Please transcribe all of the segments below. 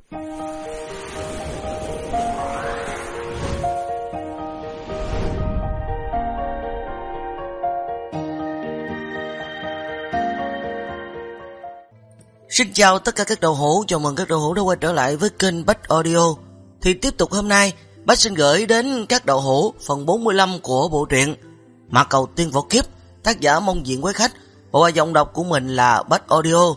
Xin chào tất cả các đầu hữu, chào mừng các đầu hữu đã quay trở lại với kênh Bách Audio. Thì tiếp tục hôm nay, Bách xin gửi đến các đầu hữu phần 45 của bộ truyện Mạc Cầu Tiên Võ Kiếp, tác giả Mông Diện Quái Khách, và giọng đọc của mình là Bách Audio.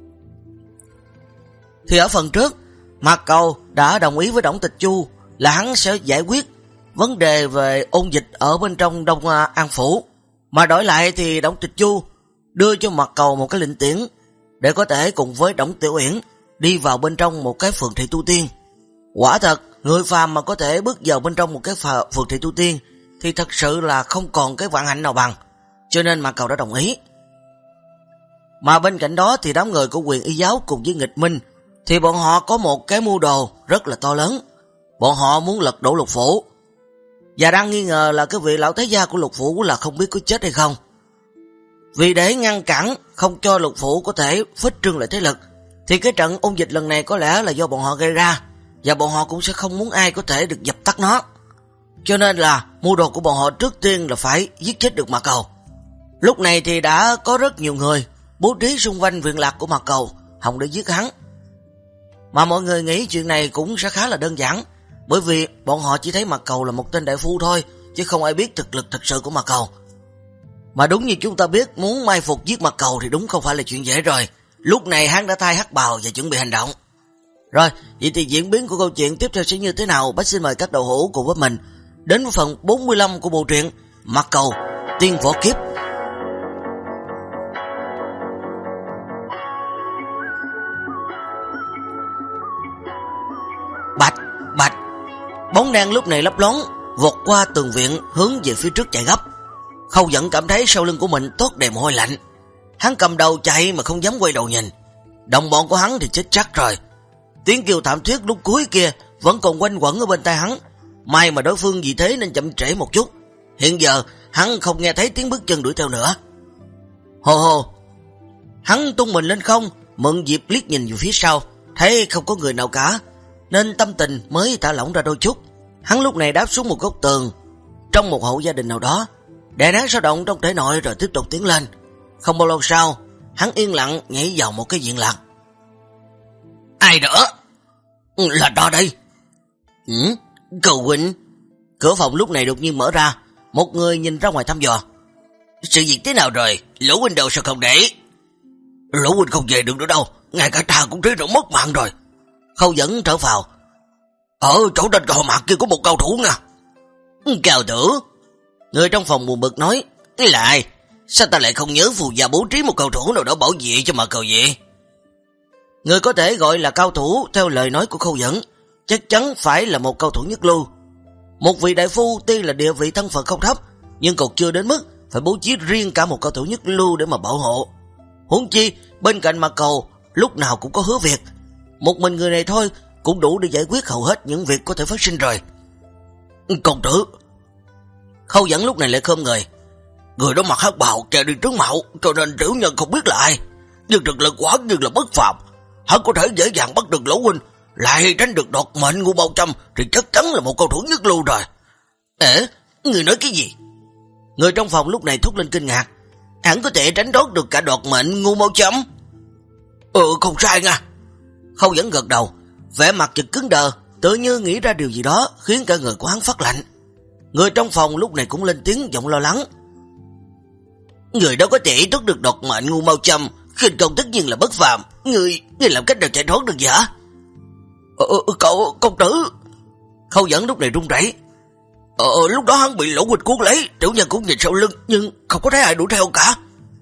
Thì ở phần trước, Mạc Cầu đã đồng ý với Đổng Tịch Chu là hắn sẽ giải quyết vấn đề về ôn dịch ở bên trong Đông An Phủ, mà đổi lại thì Đổng Tịch Chu đưa cho Mạc Cầu một cái lệnh tiễn để có thể cùng với Đổng Tiểu Uyển đi vào bên trong một cái phường thị tu tiên. Quả thật, người phàm mà có thể bước vào bên trong một cái phường thị tu tiên thì thật sự là không còn cái vạn hạnh nào bằng, cho nên Mạc Cầu đã đồng ý. Mà bên cạnh đó thì đám người của Quyền Y Giáo cùng với Nghịch Minh thì bọn họ có một cái mưu đồ rất là to lớn. Bọn họ muốn lật đổ Lục Phủ, và đang nghi ngờ là cái vị lão thái gia của Lục Phủ là không biết có chết hay không. Vì để ngăn cản không cho Lục Phủ có thể phích trương lại thế lực, thì cái trận ôn dịch lần này có lẽ là do bọn họ gây ra, và bọn họ cũng sẽ không muốn ai có thể được dập tắt nó. Cho nên là mưu đồ của bọn họ trước tiên là phải giết chết được Mạc Cầu. Lúc này thì đã có rất nhiều người bố trí xung quanh viện lạc của Mạc Cầu hòng để giết hắn. Mà mọi người nghĩ chuyện này cũng sẽ khá là đơn giản, bởi vì bọn họ chỉ thấy Mạc Cầu là một tên đại phu thôi, chứ không ai biết thực lực thật sự của Mạc Cầu. Mà đúng như chúng ta biết, muốn mai phục giết Mạc Cầu thì đúng không phải là chuyện dễ rồi. Lúc này hắn đã thay hắc bào và chuẩn bị hành động. Rồi, vậy thì diễn biến của câu chuyện tiếp theo sẽ như thế nào? Bác xin mời các đầu hữu cùng với mình đến với phần 45 của bộ truyện Mạc Cầu Tiên Võ Kiếp. Bạch, bạch, bóng đen lúc này lấp loáng vọt qua tường viện hướng về phía trước chạy gấp. Khâu Dẫn cảm thấy sau lưng của mình toát đầy mồ hôi lạnh. Hắn cầm đầu chạy mà không dám quay đầu nhìn. Đồng bọn của hắn thì chết chắc rồi. Tiếng kêu thảm thiết lúc cuối kia vẫn còn quanh quẩn ở bên tai hắn. May mà đối phương vì thế nên chậm trễ một chút. Hiện giờ hắn không nghe thấy tiếng bước chân đuổi theo nữa. Hồ hồ, hắn tung mình lên không, mượn dịp liếc nhìn về phía sau, thấy không có người nào cả, nên tâm tình mới thả lỏng ra đôi chút. Hắn lúc này đáp xuống một góc tường trong một hộ gia đình nào đó, đè nén sao động trong thể nội rồi tiếp tục tiến lên. Không bao lâu sau, hắn yên lặng nhảy vào một cái viện lạc. Ai nữa? Là đó đây. Cừu huynh. Cửa phòng lúc này đột nhiên mở ra, một người nhìn ra ngoài thăm dò. Sự việc thế nào rồi? Lũ huynh đâu sao không để? Lũ huynh không về được nữa đâu, ngay cả ta cũng thấy rõ mất mạng rồi. Khâu Dẫn thở phào. Ở chỗ trên cầu mặt kia có một cao thủ nha. Cao thủ? Người trong phòng buồn bực nói. Là ai? Sao ta lại không nhớ phù gia bố trí một cao thủ nào đó bảo vệ cho Mạc Cầu vậy? Người có thể gọi là cao thủ theo lời nói của Khâu Dẫn chắc chắn phải là một cao thủ nhất lưu. Một vị đại phu tuy là địa vị thân phận không thấp, nhưng còn chưa đến mức phải bố trí riêng cả một cao thủ nhất lưu để mà bảo hộ. Huống chi bên cạnh Mạc Cầu lúc nào cũng có Hứa Việt. Một mình người này thôi cũng đủ để giải quyết hầu hết những việc có thể phát sinh rồi. Công tử. Khâu Dẫn lúc này lại khom người. Người đó mặc hắc bào kè đi trước mạo, cho nên tiểu nhân không biết là ai, nhưng thực lực quả nhiên là bất phàm. Hắn có thể dễ dàng bắt được Lỗ huynh, lại tránh được đoạt mệnh Ngưu Bao Châm thì chắc chắn là một cầu thủ nhất lưu rồi. Người nói cái gì? Người trong phòng lúc này thốt lên kinh ngạc. Hắn có thể tránh thoát được cả đoạt mệnh Ngưu Bao Châm? Không sai nha. Khâu Dẫn gật đầu, vẻ mặt chợt cứng đờ, tự như nghĩ ra điều gì đó khiến cả người của hắn phát lạnh. Người trong phòng lúc này cũng lên tiếng giọng lo lắng. Người đó có thể thoát được đoạt mệnh Ngưu Bao Châm, khinh công tất nhiên là bất phàm. Người làm cách nào chạy thoát được vậy hả? Cậu công tử. Khâu Dẫn lúc này run rẩy. Lúc đó hắn bị Lỗ huynh cuốn lấy, tiểu nhân cũng nhìn sau lưng nhưng không có thấy ai đuổi theo cả.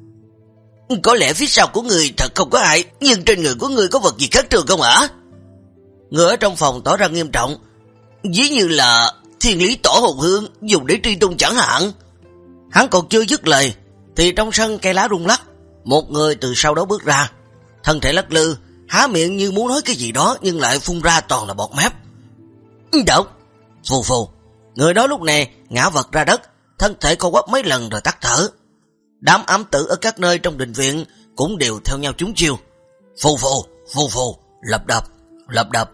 Có lẽ phía sau của người thật không có ai, nhưng trên người của người có vật gì khác thường không hả? Người ở trong phòng tỏ ra nghiêm trọng. Ví như là thiên lý tổ hồn hương dùng để truy tung chẳng hạn. Hắn còn chưa dứt lời thì trong sân cây lá rung lắc, một người từ sau đó bước ra, thân thể lắc lư, há miệng như muốn nói cái gì đó nhưng lại phun ra toàn là bọt mép. Độc. Phù phù. Người đó lúc này ngã vật ra đất, thân thể co quắp mấy lần rồi tắt thở. Đám ám tử ở các nơi trong đình viện cũng đều theo nhau trúng chiêu. Phù phù, phù phù, lập đập. lập đập.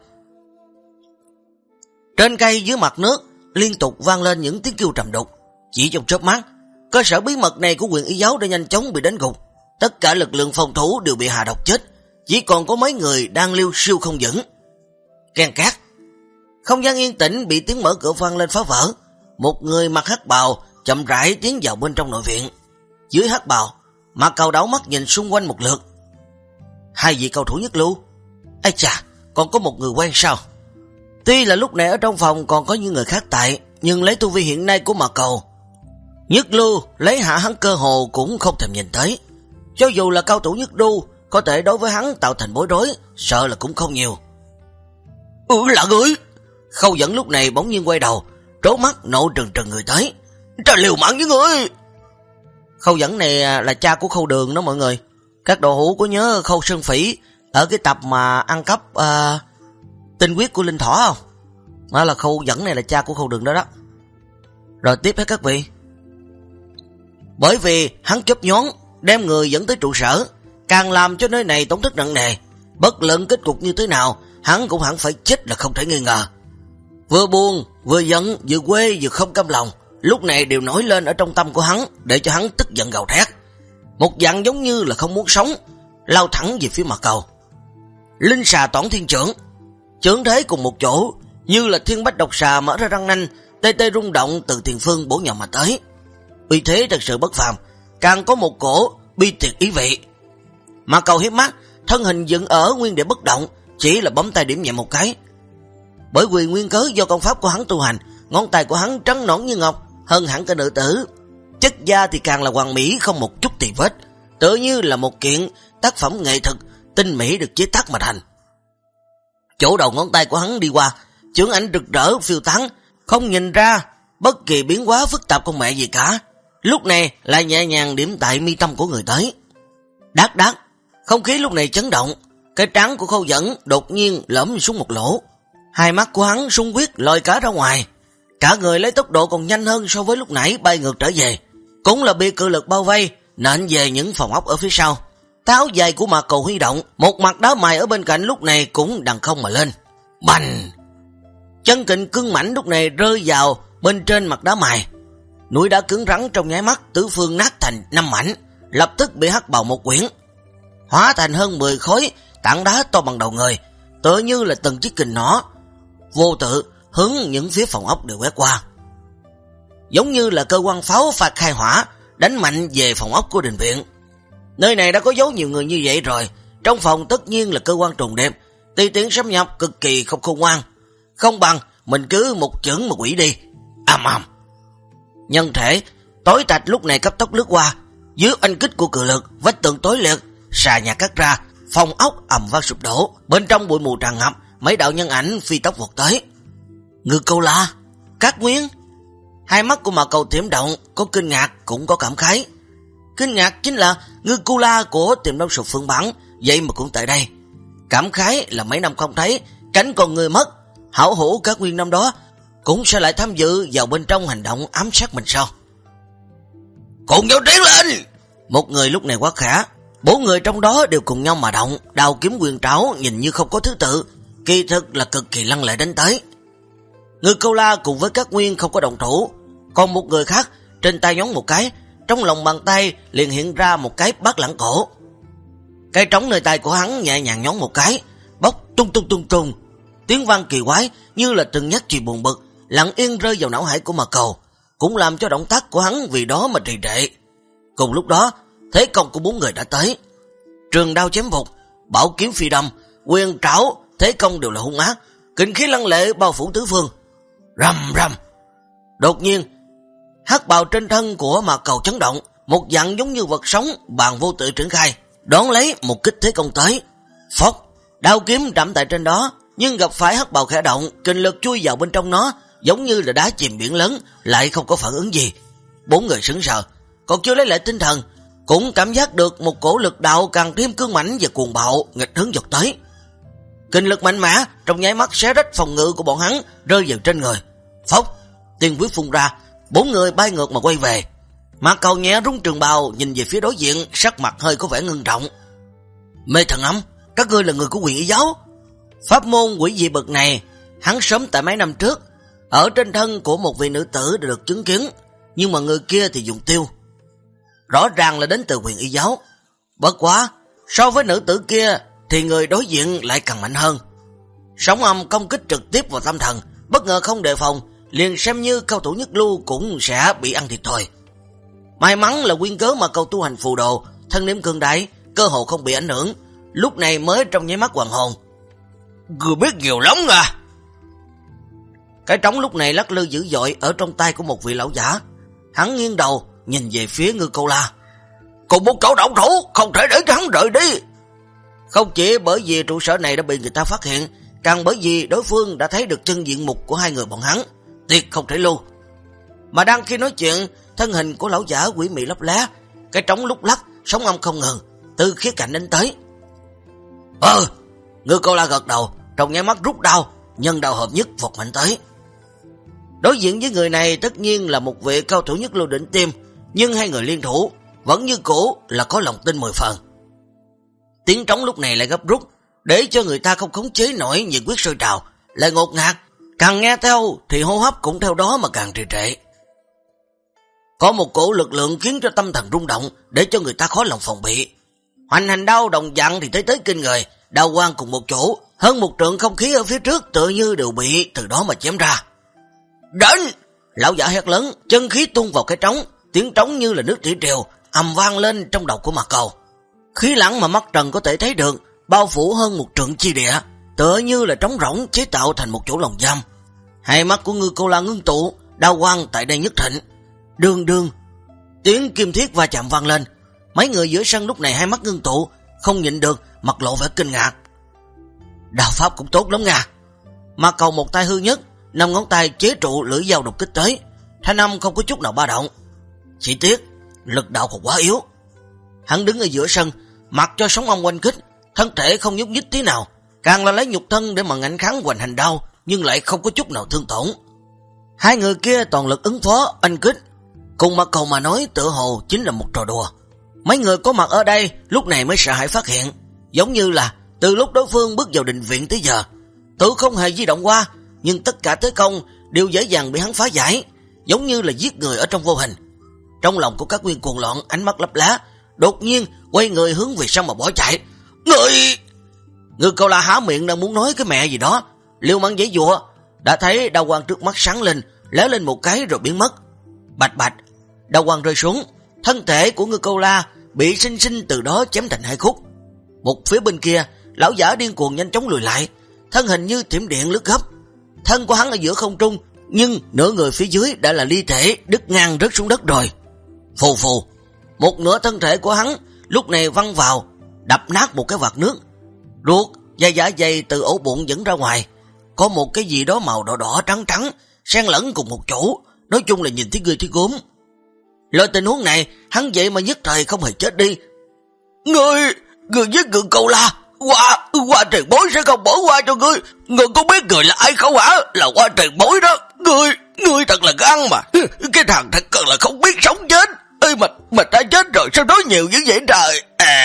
Trên cây dưới mặt nước liên tục vang lên những tiếng kêu trầm đục. Chỉ trong chớp mắt, cơ sở bí mật này của Quyền Y giáo đã nhanh chóng bị đánh gục. Tất cả lực lượng phòng thủ đều bị hạ độc chết, chỉ còn có mấy người đang liêu siêu không vững. Keng két, không gian yên tĩnh bị tiếng mở cửa vang lên phá vỡ. Một người mặc hắc bào chậm rãi tiến vào bên trong nội viện. Dưới hắc bào, Mạc Cầu đảo mắt nhìn xung quanh một lượt. Hai vị cầu thủ nhất lưu. Ây chà, còn có một người quen sao? Tuy là lúc này ở trong phòng còn có những người khác tại, nhưng lấy tu vi hiện nay của Mạc Cầu, nhất lưu lấy hạ hắn cơ hồ cũng không thèm nhìn tới. Cho dù là cao thủ nhất lưu, có thể đối với hắn tạo thành bối rối, sợ là cũng không nhiều. Là người. Khâu Dẫn lúc này bỗng nhiên quay đầu, trố mắt nộ trừng trừng người tới. Trời, liều mạng với người. Khâu Dẫn này là cha của Khâu Đường đó mọi người. Các đồ hữu có nhớ Khâu Sơn Phỉ ở cái tập mà ăn cắp tinh huyết của Linh Thỏ không? Đó là Khâu Dẫn này là cha của Khâu Đường đó đó. Rồi tiếp hết các vị. Bởi vì hắn chớp nhón đem người dẫn tới trụ sở, càng làm cho nơi này tổn thất nặng nề. Bất luận kết cục như thế nào, hắn cũng hẳn phải chết là không thể nghi ngờ. Vừa buồn, vừa giận, vừa quê, vừa không cam lòng, lúc này đều nổi lên ở trong tâm của hắn, để cho hắn tức giận gào thét. Một dạng giống như là không muốn sống, lao thẳng về phía Mạc Cầu. Linh xà toản thiên trưởng, chưởng thế cùng một chỗ, như là thiên bách độc xà mở ra răng nanh, tê tê rung động từ tiền phương bổ nhào mà tới. Uy thế thật sự bất phàm, càng có một cổ bi tuyệt ý vị. Mạc Cầu hiếp mắt, thân hình dựng ở nguyên địa bất động, chỉ là bấm tay điểm nhẹ một cái. Bởi vì nguyên cớ do công pháp của hắn tu hành, ngón tay của hắn trắng nõn như ngọc, hơn hẳn cả nữ tử. Chất da thì càng là hoàn mỹ, không một chút tì vết, tựa như là một kiện tác phẩm nghệ thuật tinh mỹ được chế tác mà thành. Chỗ đầu ngón tay của hắn đi qua, chưởng ảnh rực rỡ phiêu tán, không nhìn ra bất kỳ biến hóa phức tạp con mẹ gì cả. Lúc này lại nhẹ nhàng điểm tại mi tâm của người tới. Đát đát, không khí lúc này chấn động, cái trán của Khâu Dẫn đột nhiên lõm xuống một lỗ. Hai mắt của hắn sung huyết lòi cả ra ngoài, cả người lấy tốc độ còn nhanh hơn so với lúc nãy bay ngược trở về. Cũng là bị cự lực bao vây, nện về những phòng ốc ở phía sau. Táo dài của Mạc Cầu huy động, một mặt đá mài ở bên cạnh lúc này cũng đằng không mà lên. Bành! Chân kình cứng mảnh lúc này rơi vào bên trên mặt đá mài. Núi đá cứng rắn trong nháy mắt tứ phương nát thành 5 mảnh, lập tức bị hất bào một quyển, hóa thành hơn 10 khối tảng đá to bằng đầu người, tựa như là từng chiếc kình nỏ, vô tự hướng những phía phòng ốc đều quét qua. Giống như là cơ quan pháo phạt khai hỏa, đánh mạnh về phòng ốc của đình viện. Nơi này đã có giấu nhiều người như vậy rồi, trong phòng tất nhiên là cơ quan trùng đêm, tùy tiện xâm nhập cực kỳ không khôn ngoan. Không bằng mình cứ một chưởng một quỷ đi. Ầm ầm. Nhân thể tối tạch lúc này cấp tốc lướt qua, dưới oanh kích của cự lực, vách tường tối liệt, xà nhà cắt ra, phòng ốc ầm vang sụp đổ, bên trong bụi mù tràn ngập, mấy đạo nhân ảnh phi tốc vọt tới. Ngư Câu La, Cát Nguyên. Hai mắt của Mạc Cầu thiểm động, có kinh ngạc cũng có cảm khái. Kinh ngạc chính là Ngư Câu La của Tiềm Long Sụp Phương Bản, vậy mà cũng tại đây. Cảm khái là mấy năm không thấy, cánh con người mất, hảo hữu Cát Nguyên năm đó cũng sẽ lại tham dự vào bên trong hành động ám sát mình sao? Cùng nhau tiến lên! Một người lúc này quá khả, 4 người trong đó đều cùng nhau mà động, đao kiếm quyền trảo nhìn như không có thứ tự, kỳ thực là cực kỳ lăng lệ đánh tới. Ngư Câu La cùng với Cát Nguyên không có động thủ, còn một người khác trên tay nhón một cái, trong lòng bàn tay liền hiện ra một cái bát lãng cổ. Cái trống nơi tay của hắn nhẹ nhàng nhón một cái, bốc tung tung tung tung, tiếng vang kỳ quái như là từng nhát chùy buồn bực, lặng yên rơi vào não hải của Mạc Cầu, cũng làm cho động tác của hắn vì đó mà trì trệ. Cùng lúc đó, thế công của 4 người đã tới. Trường đao chém vụt, bảo kiếm phi đâm, quyền trảo, thế công đều là hung ác, kinh khí lăng lệ bao phủ tứ phương. Rầm rầm. Đột nhiên, hắc bào trên thân của Mạc Cầu chấn động, một dạng giống như vật sống bàn vô tự triển khai, đón lấy một kích thế công tới. Phốc, đao kiếm đậm tại trên đó, nhưng gặp phải hắc bào khẽ động, kinh lực chui vào bên trong nó, giống như là đá chìm biển lớn, lại không có phản ứng gì. 4 người sững sờ, còn chưa lấy lại tinh thần, cũng cảm giác được một cổ lực đạo càng thêm cương mãnh và cuồng bạo nghịch hướng dọc tới. Kinh lực mạnh mẽ trong nháy mắt xé rách phòng ngự của bọn hắn, rơi vào trên người. Phốc, tiên huyết phun ra, 4 người bay ngược mà quay về. Mạc Cầu nhẹ rung trường bào nhìn về phía đối diện, sắc mặt hơi có vẻ ngưng trọng. Mê Thần Âm, các ngươi là người của Quyền Y giáo? Pháp môn quỷ dị bậc này, hắn sớm tại mấy năm trước, ở trên thân của một vị nữ tử đã được chứng kiến, nhưng mà người kia thì dùng tiêu. Rõ ràng là đến từ Huyền Y giáo. Bất quá, so với nữ tử kia thì người đối diện lại càng mạnh hơn. Sóng âm công kích trực tiếp vào tâm thần, bất ngờ không đề phòng, liền xem như cao thủ nhất lưu cũng sẽ bị ăn thiệt thòi. May mắn là nguyên cớ mà cầu tu hành phù đồ, thân niệm cường đại, cơ hồ không bị ảnh hưởng, lúc này mới trong nháy mắt hoàn hồn. Người biết nhiều lắm à. Cái trống lúc này lắc lư dữ dội ở trong tay của một vị lão giả. Hắn nghiêng đầu nhìn về phía Ngư Câu La. Cùng một cậu động thủ, không thể để cho hắn rời đi. Không chỉ bởi vì trụ sở này đã bị người ta phát hiện, càng bởi vì đối phương đã thấy được chân diện mục của hai người bọn hắn, tuyệt không thể lưu. Mà đang khi nói chuyện, thân hình của lão giả quỷ mị lấp lé, cái trống lúc lắc, sóng âm không ngừng, từ khía cạnh đến tới. Ngư Câu La gật đầu, trong nháy mắt rút đao, nhân đao hợp nhất vọt mạnh tới. Đối diện với người này tất nhiên là một vị cao thủ nhất lưu đỉnh tiêm, nhưng hai người liên thủ vẫn như cũ là có lòng tin 10 phần. Tiếng trống lúc này lại gấp rút, để cho người ta không khống chế nổi nhiệt huyết sôi trào, lại ngột ngạt, càng nghe theo thì hô hấp cũng theo đó mà càng trì trệ. Có một cổ lực lượng khiến cho tâm thần rung động, để cho người ta khó lòng phòng bị. Hoành hành đao đồng dạng thì tới kinh người, đao quang cùng một chỗ, hơn một trượng không khí ở phía trước tựa như đều bị từ đó mà chém ra. Đến! Lão giả hét lớn, chân khí tung vào cái trống, tiếng trống như là nước thủy triều, ầm vang lên trong đầu của Mạc Cầu. Khí lãng mà mắt trần có thể thấy được, bao phủ hơn một trượng chi địa, tựa như là trống rỗng chế tạo thành một chỗ lồng giam. Hai mắt của Ngư Câu La ngưng tụ, đao quang tại đây nhất thịnh. Đương đương, tiếng kim thiết va chạm vang lên. Mấy người giữa sân lúc này hai mắt ngưng tụ, không nhịn được, mặt lộ vẻ kinh ngạc. Đao pháp cũng tốt lắm nha. Mạc Cầu một tay hư nhất, 5 ngón tay chế trụ lưỡi dao đột kích tới, thanh âm không có chút nào ba động. Chỉ tiếc, lực đạo còn quá yếu. Hắn đứng ở giữa sân, mặc cho sóng âm quanh kích, thân thể không nhúc nhích tí nào, càng là lấy nhục thân để mà ngạnh kháng hoành hành đao, nhưng lại không có chút nào thương tổn. Hai người kia toàn lực ứng phó oanh kích, cùng Mạc Cầu mà nói tựa hồ chính là một trò đùa. Mấy người có mặt ở đây lúc này mới sợ hãi phát hiện, giống như là từ lúc đối phương bước vào đình viện tới giờ, tự không hề di động qua, nhưng tất cả thế công đều dễ dàng bị hắn phá giải, giống như là giết người ở trong vô hình. Trong lòng của các nguyên cuồng loạn, ánh mắt lấp lá, đột nhiên quay người hướng về sau mà bỏ chạy. Ngư Câu La há miệng đang muốn nói cái mẹ gì đó, liều mạng giãy giụa, đã thấy đao quang trước mắt sáng lên, lóe lên một cái rồi biến mất. Bạch bạch, đao quang rơi xuống, thân thể của Ngư Câu La bị sinh sinh từ đó chém thành hai khúc. Một phía bên kia, lão giả điên cuồng nhanh chóng lùi lại, thân hình như thiểm điện lướt gấp. Thân của hắn ở giữa không trung, nhưng nửa người phía dưới đã là ly thể đứt ngang rớt xuống đất rồi. Phù phù, một nửa thân thể của hắn lúc này văng vào, đập nát một cái vạt nước. Ruột và dạ dày từ ổ bụng dẫn ra ngoài, có một cái gì đó màu đỏ đỏ trắng trắng xen lẫn cùng một chỗ, nói chung là nhìn thấy ghê thấy gốm. Loại tình huống này hắn vậy mà nhất thời không hề chết đi. Ngươi giết Ngư Câu La, Hoa Tiền Bối sẽ không bỏ qua cho ngươi. Ngươi có biết người là ai không hả? Là Hoa Tiền Bối đó. Ngươi thật là gan mà. Cái thằng thật cần là không biết sống chết. Ê mà đã chết rồi sao nói nhiều như vậy trời.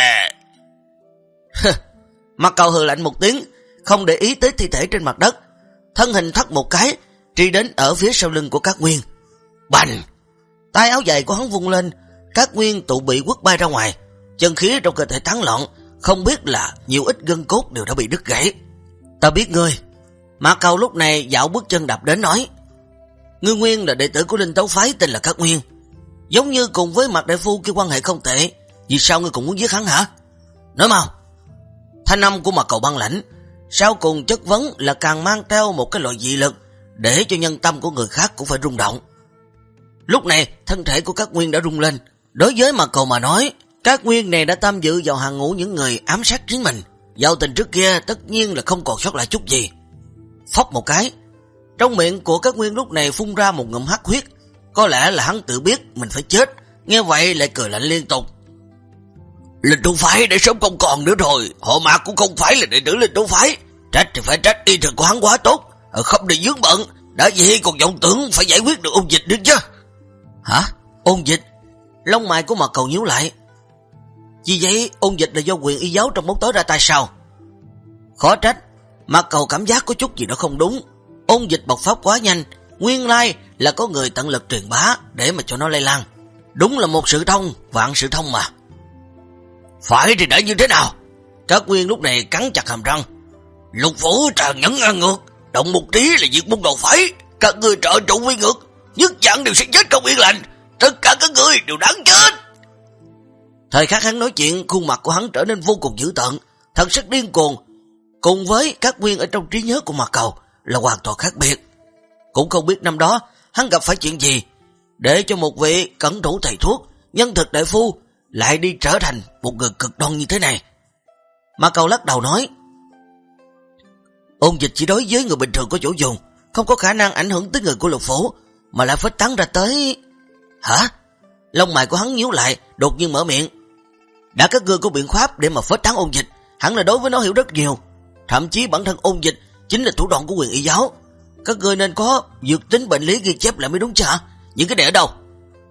Mạc Cầu hừ lạnh một tiếng, không để ý tới thi thể trên mặt đất, thân hình thoát một cái, truy đến ở phía sau lưng của Cát Nguyên. Bành! Tay áo dài của hắn vung lên, Cát Nguyên tụ bị quất bay ra ngoài, chân khí trong cơ thể tán loạn, không biết là nhiều ít gân cốt đều đã bị đứt gãy. Ta biết ngươi. Mạc Cầu lúc này dạo bước chân đạp đến nói. Ngươi nguyên là đệ tử của Linh Tấu Phái tên là Cát Nguyên, giống như cùng với Mạc Đại Phu kia quan hệ không tệ, vì sao ngươi cũng muốn giết hắn hả? Nói mau. Thanh âm của Mạc Cầu băng lãnh, sau cùng chất vấn là càng mang theo một cái loại dị lực, để cho nhân tâm của người khác cũng phải rung động. Lúc này thân thể của Cát Nguyên đã rung lên. Đối với Mạc Cầu mà nói, Cát Nguyên này đã tham dự vào hàng ngũ những người ám sát chính mình, giao tình trước kia tất nhiên là không còn sót lại chút gì. Phốc một cái, trong miệng của Cát Nguyên lúc này phun ra một ngụm hắc huyết, có lẽ là hắn tự biết mình phải chết, nghe vậy lại cười lạnh liên tục. Linh Tấu Phái để sớm không còn nữa rồi, họ Mạc cũng không phải là đệ tử Linh Tấu Phái, trách thì phải trách y thuật của hắn quá tốt, không để dướng bận, đã vậy còn vọng tưởng phải giải quyết được ôn dịch nữa chứ. Hả? Ôn dịch? Lông mày của Mạc Cầu nhíu lại. Vì vậy ôn dịch là do Huyền Y giáo trong bóng tối ra tay sao? Khó trách Mạc Cầu cảm giác có chút gì đó không đúng. Ôn dịch bộc phát quá nhanh, nguyên lai là có người tận lực truyền bá để mà cho nó lây lan. Đúng là một sự thông, vạn sự thông mà. Phải thì đã như thế nào? Các Nguyên lúc này cắn chặt hàm răng. Lục Phủ tàn nhẫn ngang ngược, động một tí là diệt môn đầu phái. Các ngươi trợ trụ quy ngược, nhất dạng đều sẽ chết không yên lành. Tất cả các ngươi đều đáng chết. Thời khắc hắn nói chuyện, khuôn mặt của hắn trở nên vô cùng dữ tợn, thần sắc điên cuồng, cùng với các Nguyên ở trong trí nhớ của Mạc Cầu là hoàn toàn khác biệt. Cũng không biết năm đó hắn gặp phải chuyện gì để cho một vị cẩn thủ thầy thuốc, nhân thực đại phu lại đi trở thành một người cực đoan như thế này. Mạc Cầu lắc đầu nói, ôn dịch chỉ đối với người bình thường có chỗ dùng, không có khả năng ảnh hưởng tới người của Lục Phủ, mà lại phết tán ra tới... Hả? Lông mày của hắn nhíu lại, đột nhiên mở miệng. Đã các ngươi có biện pháp để mà phết tán ôn dịch, hẳn là đối với nó hiểu rất nhiều. Thậm chí bản thân ôn dịch chính là thủ đoạn của quyền y giáo. Các ngươi nên có dược tính bệnh lý ghi chép lại mới đúng chứ hả? Những cái này ở đâu?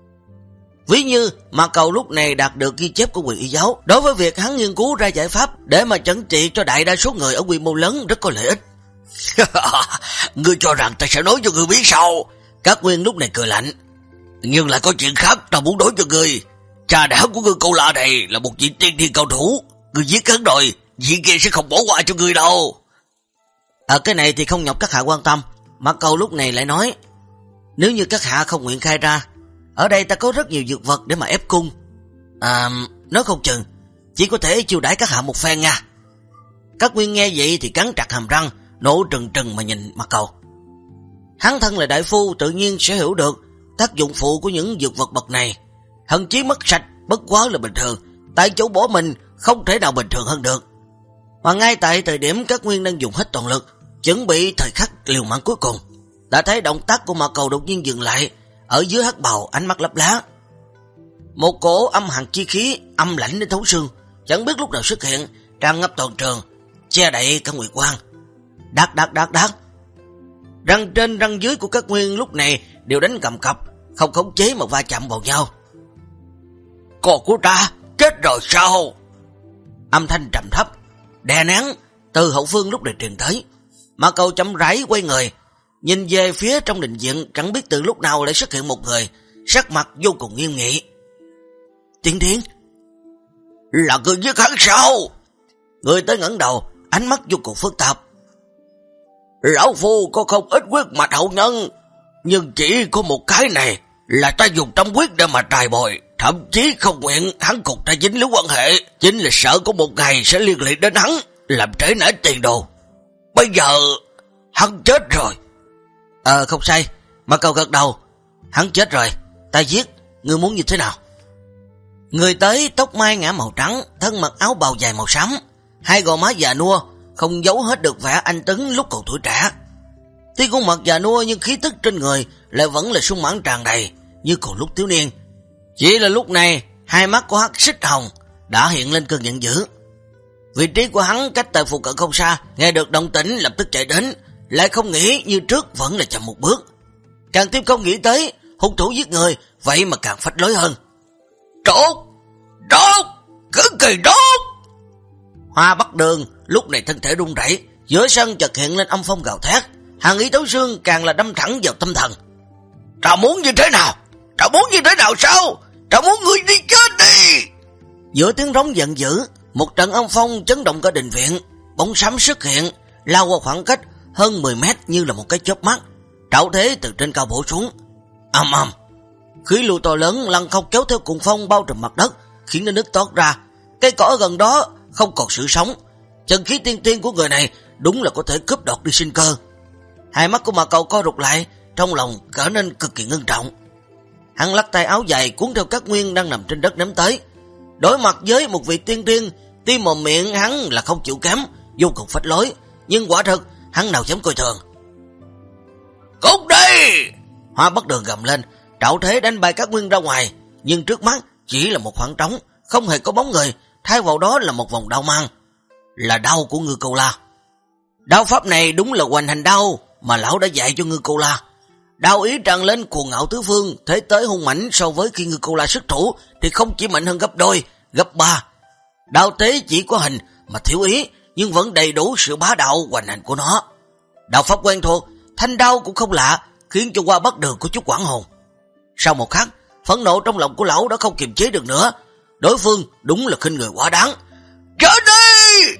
Ví như Mạc Cầu lúc này đạt được ghi chép của quyền y giáo, đối với việc hắn nghiên cứu ra giải pháp để mà chẩn trị cho đại đa số người ở quy mô lớn rất có lợi ích. Ngươi cho rằng ta sẽ nói cho ngươi biết sao? Các Nguyên lúc này cười lạnh. Nhưng lại có chuyện khác ta muốn nói cho ngươi. Cha đẻ của ngươi Câu La này là một vị tiên thiên cao thủ. Ngươi giết hắn rồi, vị kia sẽ không bỏ qua cho ngươi đâu. Cái này thì không nhọc các hạ quan tâm. Mạc Cầu lúc này lại nói, nếu như các hạ không nguyện khai ra, ở đây ta có rất nhiều dược vật để mà ép cung. Nói không chừng chỉ có thể chiêu đãi các hạ một phen nha. Các Nguyên nghe vậy thì cắn chặt hàm răng, nổ trừng trừng mà nhìn Mạc Cầu. Hắn thân là đại phu, tự nhiên sẽ hiểu được tác dụng phụ của những dược vật bậc này. Hận chí mất sạch bất quá là bình thường, tại chỗ bỏ mình không thể nào bình thường hơn được. Mà ngay tại thời điểm các Nguyên đang dùng hết toàn lực, chuẩn bị thời khắc liều mạng cuối cùng, đã thấy động tác của Mạc Cầu đột nhiên dừng lại. Ở dưới hắc bào ánh mắt lấp lá, một cổ âm hàn chi khí âm lãnh đến thấu xương, chẳng biết lúc nào xuất hiện, tràn ngập toàn trường, che đậy cả nguyệt quang. Đát đát đát đát, răng trên răng dưới của các Nguyên lúc này đều đánh cầm cập, không khống chế mà va chạm vào nhau. Con của ta chết rồi sao? Âm thanh trầm thấp đè nén từ hậu phương lúc này truyền tới. Mạc Cầu chậm rãi quay người, nhìn về phía trong đình viện, chẳng biết từ lúc nào lại xuất hiện một người, sắc mặt vô cùng nghiêm nghị. Tiên Thiên, là người giết hắn sao? Người tới ngẩng đầu, ánh mắt vô cùng phức tạp. Lão phu có không ít huyết mạch hậu nhân, nhưng chỉ có một cái này là ta dùng tâm huyết để mà trài bồi, thậm chí không nguyện hắn cùng ta dính líu quan hệ, chính là sợ có một ngày sẽ liên lụy đến hắn, làm trễ nải tiền đồ. Bây giờ hắn chết rồi. Không sai. Mạc Cầu gật đầu. Hắn chết rồi, ta giết, ngươi muốn như thế nào? Người tới tóc mai ngã màu trắng, thân mặc áo bào dài màu xám, hai gò má già nua không giấu hết được vẻ anh tuấn lúc còn tuổi trẻ. Tuy khuôn mặt già nua nhưng khí tức trên người lại vẫn là sung mãn tràn đầy như còn lúc thiếu niên. Chỉ là lúc này hai mắt của hắc xích hồng đã hiện lên cơn giận dữ. Vị trí của hắn cách tại phụ cận không xa, nghe được động tĩnh lập tức chạy đến, lại không nghĩ như trước vẫn là chậm một bước. Càng thêm không nghĩ tới hung thủ giết người, vậy mà càng phách lối hơn. Trốt! Trốt! Cực kỳ trốt! Hoa Bắc Đường lúc này thân thể run rẩy, giữa sân chợt hiện lên âm phong gào thét, hàn ý thấu xương càng là đâm thẳng vào tâm thần. Ta muốn như thế nào? Ta muốn như thế nào sao? Ta muốn người đi chết đi! Giữa tiếng rống giận dữ, một trận âm phong chấn động cả đình viện, bóng sấm xuất hiện, lao qua khoảng cách hơn 10 mét như là một cái chớp mắt, trảo thế từ trên cao bổ xuống. Ầm ầm, khí lưu to lớn lăng không kéo theo cuồng phong bao trùm mặt đất, khiến nó nứt toát ra. Cây cỏ ở gần đó không còn sự sống. Chân khí tiên tiên của người này đúng là có thể cướp đoạt đi sinh cơ. Hai mắt của Mạc Cầu co rụt lại, trong lòng trở nên cực kỳ ngưng trọng. Hắn lắc tay áo dài cuốn theo các Nguyên đang nằm trên đất ném tới. Đối mặt với một vị tiên tiên, tuy mồm miệng hắn là không chịu kém, vô cùng phách lối, nhưng quả thực hắn nào dám coi thường. Cút đi! Hoa Bắc Đường gầm lên, trảo thế đánh bay các Nguyên ra ngoài, nhưng trước mắt chỉ là một khoảng trống, không hề có bóng người, thay vào đó là một vòng đao mang, là đao của Ngư Câu La. Đao pháp này đúng là hoành hành đao mà lão đã dạy cho Ngư Câu La. Đao ý tràn lên cuồng ngạo tứ phương, thế tới hung mãnh, so với khi Ngư Câu La xuất thủ thì không chỉ mạnh hơn gấp đôi, gấp ba. Đao tế chỉ có hình mà thiếu ý, nhưng vẫn đầy đủ sự bá đạo hoành hành của nó. Đạo pháp quen thuộc, thanh đao cũng không lạ, khiến cho Hoa Bắc Đường có chút hoảng hồn. Sau một khắc, phẫn nộ trong lòng của lão đã không kiềm chế được nữa. Đối phương đúng là khinh người quá đáng. Chết đi!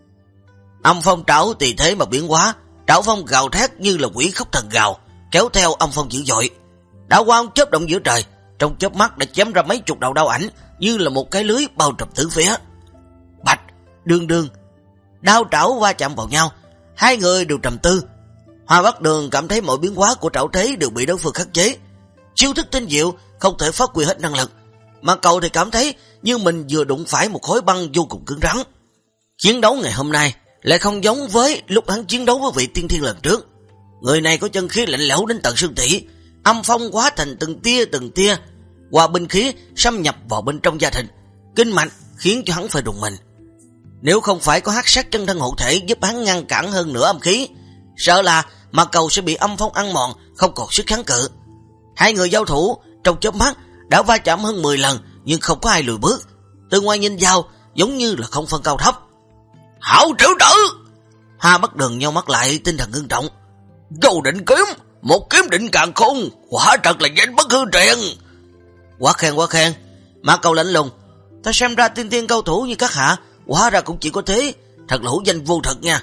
Âm phong trảo tùy thế mà biến hóa, trảo phong gào thét như là quỷ khóc thần gào, kéo theo âm phong dữ dội. Đao quang chớp động giữa trời, trong chớp mắt đã chém ra mấy chục đạo đao ảnh, như là một cái lưới bao trùm tứ phía. Bạch, đương đương, đao trảo va chạm vào nhau, hai người đều trầm tư. Hoa Bắc Đường cảm thấy mọi biến hóa của trảo thế đều bị đối phương khắc chế, chiêu thức tinh diệu không thể phát huy hết năng lực, mà cậu thì cảm thấy như mình vừa đụng phải một khối băng vô cùng cứng rắn. Chiến đấu ngày hôm nay lại không giống với lúc hắn chiến đấu với vị tiên thiên lần trước. Người này có chân khí lạnh lẽo đến tận xương tủy, âm phong hóa thành từng tia, qua binh khí xâm nhập vào bên trong da thịt, kinh mạch khiến cho hắn phải rùng mình. Nếu không phải có hắc sát chân thân hộ thể giúp hắn ngăn cản hơn nữa âm khí, sợ là mà cầu sẽ bị âm phong ăn mòn, không còn sức kháng cự. Hai người giao thủ trong chớp mắt đã va chạm hơn 10 lần, nhưng không có ai lùi bước. Từ ngoài nhìn vào giống như là không phân cao thấp. Hảo tiểu tử! Hoa Bắc Đường nheo mắt lại, tinh thần ngưng trọng. Vô định kiếm, một kiếm định càn khôn, quả thật là danh bất hư truyền. Quá khen. Mã Cầu lạnh lùng. Ta xem ra tiên tiên cao thủ như các hạ, hóa ra cũng chỉ có thế, thật là hữu danh vô thực nha.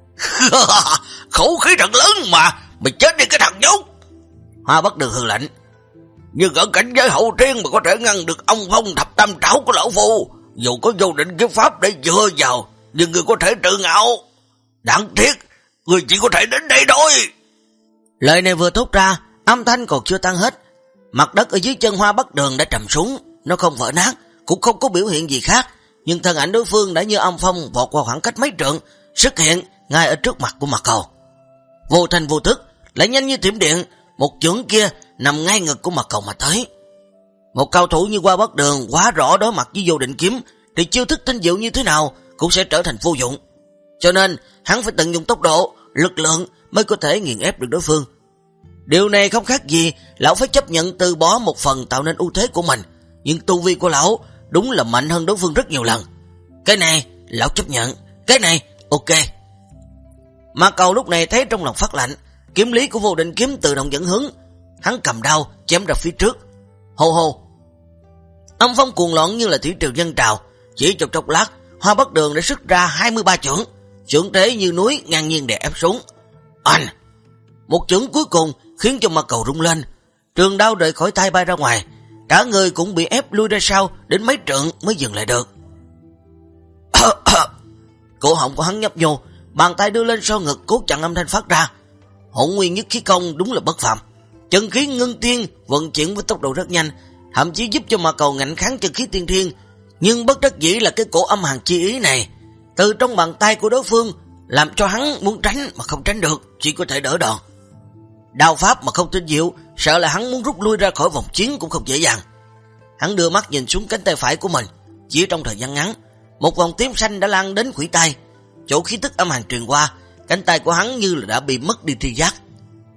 Khẩu khí thật lớn mà, mày chết đi cái thằng nhóc. Hoa Bắc Đường hừ lạnh. Nhưng ở cảnh giới hậu thiên mà có thể ngăn được ông phong thập tam trảo của lão phu, dù có vô định kiếm pháp để dựa vào, nhưng người có thể tự ngạo. Đáng tiếc, người chỉ có thể đến đây thôi. Lời này vừa thốt ra, âm thanh còn chưa tan hết. Mặt đất ở dưới chân Hoa Bắc Đường đã trầm xuống, nó không vỡ nát, cũng không có biểu hiện gì khác, nhưng thân ảnh đối phương đã như âm phong vọt qua khoảng cách mấy trượng, xuất hiện ngay ở trước mặt của Mạc Cầu. Vô thành vô thức, lại nhanh như thiểm điện, một chưởng kia nằm ngay ngực của Mạc Cầu mà tới. Một cao thủ như Hoa Bắc Đường quá rõ đối mặt với vô định kiếm thì chiêu thức tinh diệu như thế nào cũng sẽ trở thành vô dụng. Cho nên hắn phải tận dụng tốc độ, lực lượng mới có thể nghiền ép được đối phương. Điều này không khác gì lão phải chấp nhận từ bỏ một phần tạo nên ưu thế của mình, nhưng tu vi của lão đúng là mạnh hơn đối phương rất nhiều lần. Cái này lão chấp nhận, cái này ok. Mạc Cầu lúc này thấy trong lòng phát lạnh, kiếm lý của vô định kiếm tự động dẫn hướng, hắn cầm đao chém ra phía trước. Hô hô, âm phong cuồng loạn như là thủy triều dân trào, chỉ trong chốc lát Hoa Bắc Đường đã xuất ra 23 chưởng, chưởng thế như núi ngang nhiên đè ép xuống. Anh, một chưởng cuối cùng khiến cho Mạc Cầu rung lên, trường đao rời khỏi tay bay ra ngoài, cả người cũng bị ép lui ra sau đến mấy trượng mới dừng lại được. Cổ họng của hắn nhấp nhô, bàn tay đưa lên sau ngực cố chặn âm thanh phát ra. Hỗn nguyên nhất khí công đúng là bất phàm, chân khí ngưng tiên vận chuyển với tốc độ rất nhanh, thậm chí giúp cho Mạc Cầu ngạnh kháng chân khí tiên thiên. Nhưng bất đắc dĩ là cái cổ âm hàn chi ý này từ trong bàn tay của đối phương làm cho hắn muốn tránh mà không tránh được, chỉ có thể đỡ đòn. Đao pháp mà không tinh diệu, sợ là hắn muốn rút lui ra khỏi vòng chiến cũng không dễ dàng. Hắn đưa mắt nhìn xuống cánh tay phải của mình, chỉ trong thời gian ngắn, một vòng tím xanh đã lan đến khuỷu tay, chỗ khí tức âm hàn truyền qua, cánh tay của hắn như là đã bị mất đi tri giác.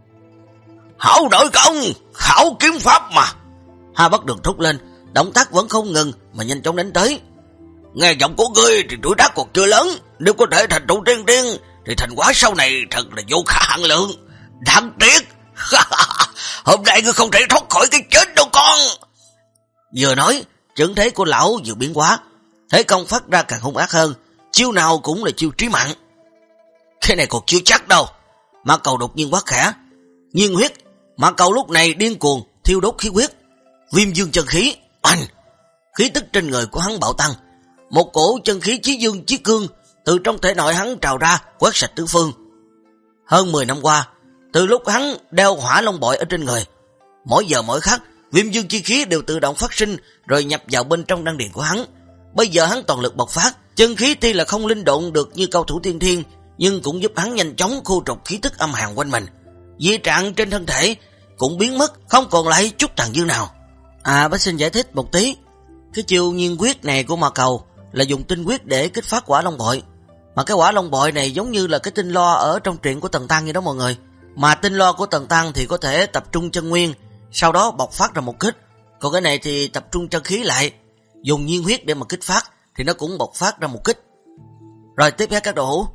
Hảo nội công, hảo kiếm pháp mà. Hoa Bắc Đường thúc lên, động tác vẫn không ngừng mà nhanh chóng đánh tới. Nghe giọng của ngươi thì tuổi tác còn chưa lớn, nếu có thể thành trụ tiên tiên thì thành quả sau này thật là vô khả hạn lượng. Đáng tiếc, hôm nay ngươi không thể thoát khỏi cái chết đâu con. Vừa nói, chưởng thế của lão vừa biến hóa, thế công phát ra càng hung ác hơn, chiêu nào cũng là chiêu trí mạng. Cái này còn chưa chắc đâu. Mạc Cầu đột nhiên quát khẽ, nhiên huyết. Mạc Cầu lúc này điên cuồng thiêu đốt khí huyết, viêm dương chân khí. Oanh! Khí tức trên người của hắn bạo tăng, một cổ chân khí chí dương chí cương từ trong thể nội hắn trào ra, quét sạch tứ phương. Hơn 10 năm qua, từ lúc hắn đeo hỏa long bội ở trên người, mỗi giờ mỗi khắc viêm dương chi khí đều tự động phát sinh rồi nhập vào bên trong đan điền của hắn. Bây giờ hắn toàn lực bộc phát, chân khí tuy là không linh động được như cao thủ tiên thiên, nhưng cũng giúp hắn nhanh chóng khô trục khí tức âm hàn quanh mình. Dị trạng trên thân thể cũng biến mất, không còn lại chút tàn dư nào. Bác xin giải thích một tí. Cái chiêu nhiên quyết này của Mạc Cầu là dùng tinh quyết để kích phát hỏa long bội, mà cái hỏa long bội này giống như là cái tinh lo ở trong truyện của Tần Tăng như đó mọi người. Mà tinh lo của Tần Tăng thì có thể tập trung chân nguyên, sau đó bộc phát ra một kích, còn cái này thì tập trung chân khí lại, dùng nhiên huyết để mà kích phát thì nó cũng bộc phát ra một kích. Rồi tiếp hết các đồ hữu.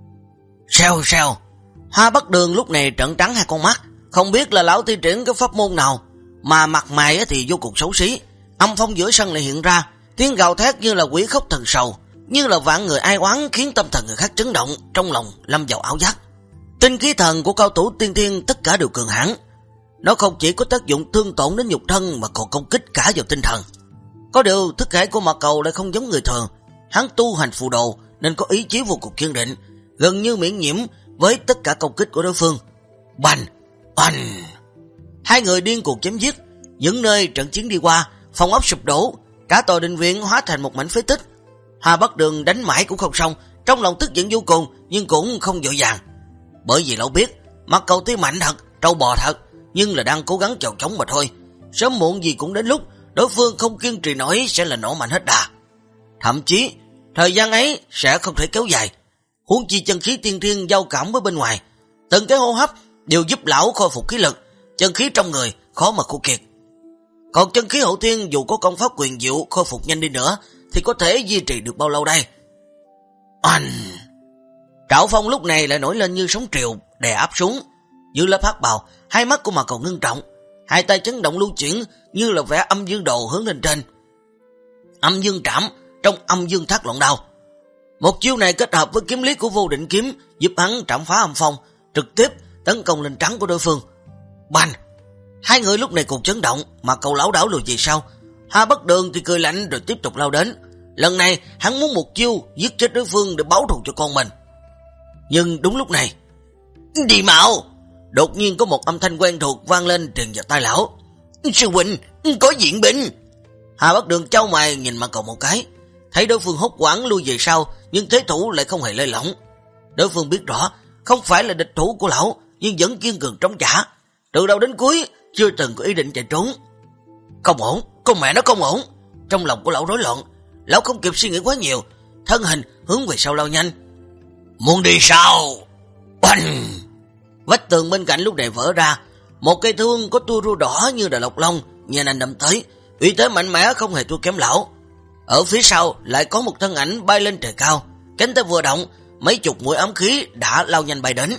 Sao? Hoa Bắc Đường lúc này trợn trắng hai con mắt, không biết là lão thi triển cái pháp môn nào mà mặt mày thì vô cùng xấu xí. Âm phong giữa sân lại hiện ra, tiếng gào thét như là quỷ khóc thần sầu, như là vạn người ai oán, khiến tâm thần người khác chấn động, trong lòng lâm vào ảo giác. Tinh khí thần của cao thủ tiên thiên tất cả đều cường hãn, nó không chỉ có tác dụng thương tổn đến nhục thân mà còn công kích cả vào tinh thần. Có điều thức hải của Mạc Cầu lại không giống người thường, hắn tu hành phù đồ nên có ý chí vô cùng kiên định, gần như miễn nhiễm với tất cả công kích của đối phương. Bành, oanh! Hai người điên cuồng chém giết, những nơi trận chiến đi qua, phòng ốc sụp đổ, cả tòa đình viện hóa thành một mảnh phế tích. Hà Bắc Đường đánh mãi cũng không xong, trong lòng tức giận vô cùng nhưng cũng không vội vàng. Bởi vì lão biết, Mạc Cầu tuy mạnh thật, trâu bò thật, nhưng là đang cố gắng chèo chống mà thôi. Sớm muộn gì cũng đến lúc đối phương không kiên trì nổi sẽ là nổ mạnh hết đà. Thậm chí, thời gian ấy sẽ không thể kéo dài. Huống chi chân khí tiên thiên giao cảm với bên ngoài, từng cái hô hấp đều giúp lão khôi phục khí lực, chân khí trong người khó mà khô kiệt. Còn chân khí hậu thiên dù có công pháp quyền diệu khôi phục nhanh đi nữa thì có thể duy trì được bao lâu đây? Oanh! Trảo phong lúc này lại nổi lên như sóng triều đè áp xuống. Dưới lớp hắc bào, hai mắt của Mạc Cầu ngưng trọng, hai tay chấn động lưu chuyển như là vẽ âm dương đồ hướng lên trên. Âm dương trảm trong âm dương thác loạn đao. Một chiêu này kết hợp với kiếm lý của vô định kiếm giúp hắn trảm phá âm phong, trực tiếp tấn công lên trắng của đối phương. Bành! Hai người lúc này cùng chấn động, mà Cầu lão đảo lùi về sau. Hà Bắc Đường thì cười lạnh rồi tiếp tục lao đến. Lần này hắn muốn một chiêu giết chết đối phương để báo thù cho con mình. Nhưng đúng lúc này, đi mạo! Đột nhiên có một âm thanh quen thuộc vang lên truyền vào tai lão. Sư huynh, có diện binh! Hà Bắc Đường chau mày nhìn Mạc Cầu một cái, thấy đối phương hốt hoảng lui về sau, nhưng thế thủ lại không hề lơi lỏng. Đối phương biết rõ không phải là địch thủ của lão, nhưng vẫn kiên cường chống trả, từ đầu đến cuối chưa từng có ý định chạy trốn. Không ổn, con mẹ nó không ổn! Trong lòng của lão rối loạn, lão không kịp suy nghĩ quá nhiều, thân hình hướng về sau lao nhanh. Muốn đi sao? Oanh! Vách tường bên cạnh lúc này vỡ ra, một cây thương có tua rua đỏ như là lộc long nhanh anh đâm tới, uy thế mạnh mẽ không hề thua kém lão. Ở phía sau lại có một thân ảnh bay lên trời cao, cánh tay vừa động, mấy chục mũi ám khí đã lao nhanh bay đến.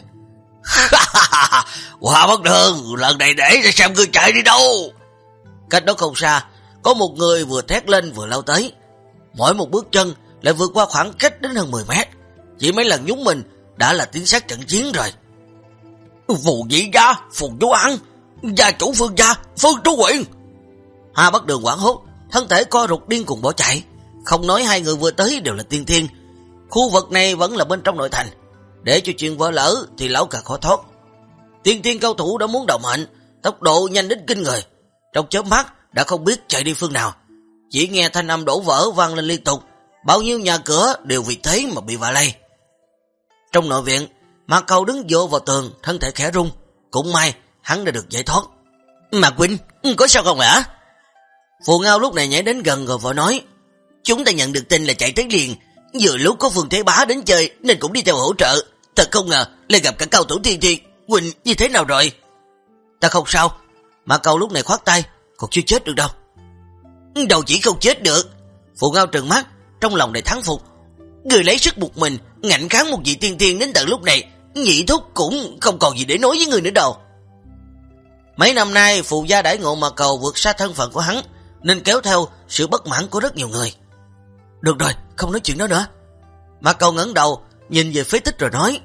Hoa Bắc Đường, lần này để cho xem ngươi chạy đi đâu. Cách đó không xa, có một người vừa thét lên vừa lao tới, mỗi một bước chân lại vượt qua khoảng cách đến hơn 10 mét, chỉ mấy lần nhúng mình đã là tiến sát trận chiến rồi. Phù Nhị Gia, Phù Chú An, gia chủ Phương gia, Phương Trú Quyền! Hà Bắc Đường hoảng hốt, thân thể co rụt điên cuồng bỏ chạy. Không nói hai người vừa tới đều là tiên thiên, khu vực này vẫn là bên trong nội thành, để cho chuyện vỡ lỡ thì lão càng khó thoát. Tiên thiên cao thủ đã muốn đầu mệnh, tốc độ nhanh đến kinh người, trong chớp mắt đã không biết chạy đi phương nào. Chỉ nghe thanh âm đổ vỡ vang lên liên tục, bao nhiêu nhà cửa đều vì thế mà bị vạ lay. Trong nội viện, Mạc Cầu đứng dựa vào tường, thân thể khẽ rung, cũng may hắn đã được giải thoát. Mạc huynh, có sao không ạ? Phù Ngao lúc này nhảy đến gần rồi vội nói, chúng ta nhận được tin là chạy tới liền, vừa lúc có Phương Thế Bá đến chơi nên cũng đi theo hỗ trợ. Thật không ngờ lại gặp cả cao thủ tiên thiên. Huynh như thế nào rồi? Ta không sao. Mạc Cầu lúc này khoát tay, còn chưa chết được đâu. Đâu chỉ không chết được. Phù Ngao trừng mắt, trong lòng đầy thắng phục. Người lấy sức một mình ngạnh kháng một vị tiên thiên đến tận lúc này, nhị thúc cũng không còn gì để nói với người nữa đâu. Mấy năm nay Phù gia đãi ngộ Mạc Cầu vượt xa thân phận của hắn, nên kéo theo sự bất mãn của rất nhiều người. Được rồi, không nói chuyện đó nữa. Mạc Cầu ngẩng đầu nhìn về phế tích rồi nói,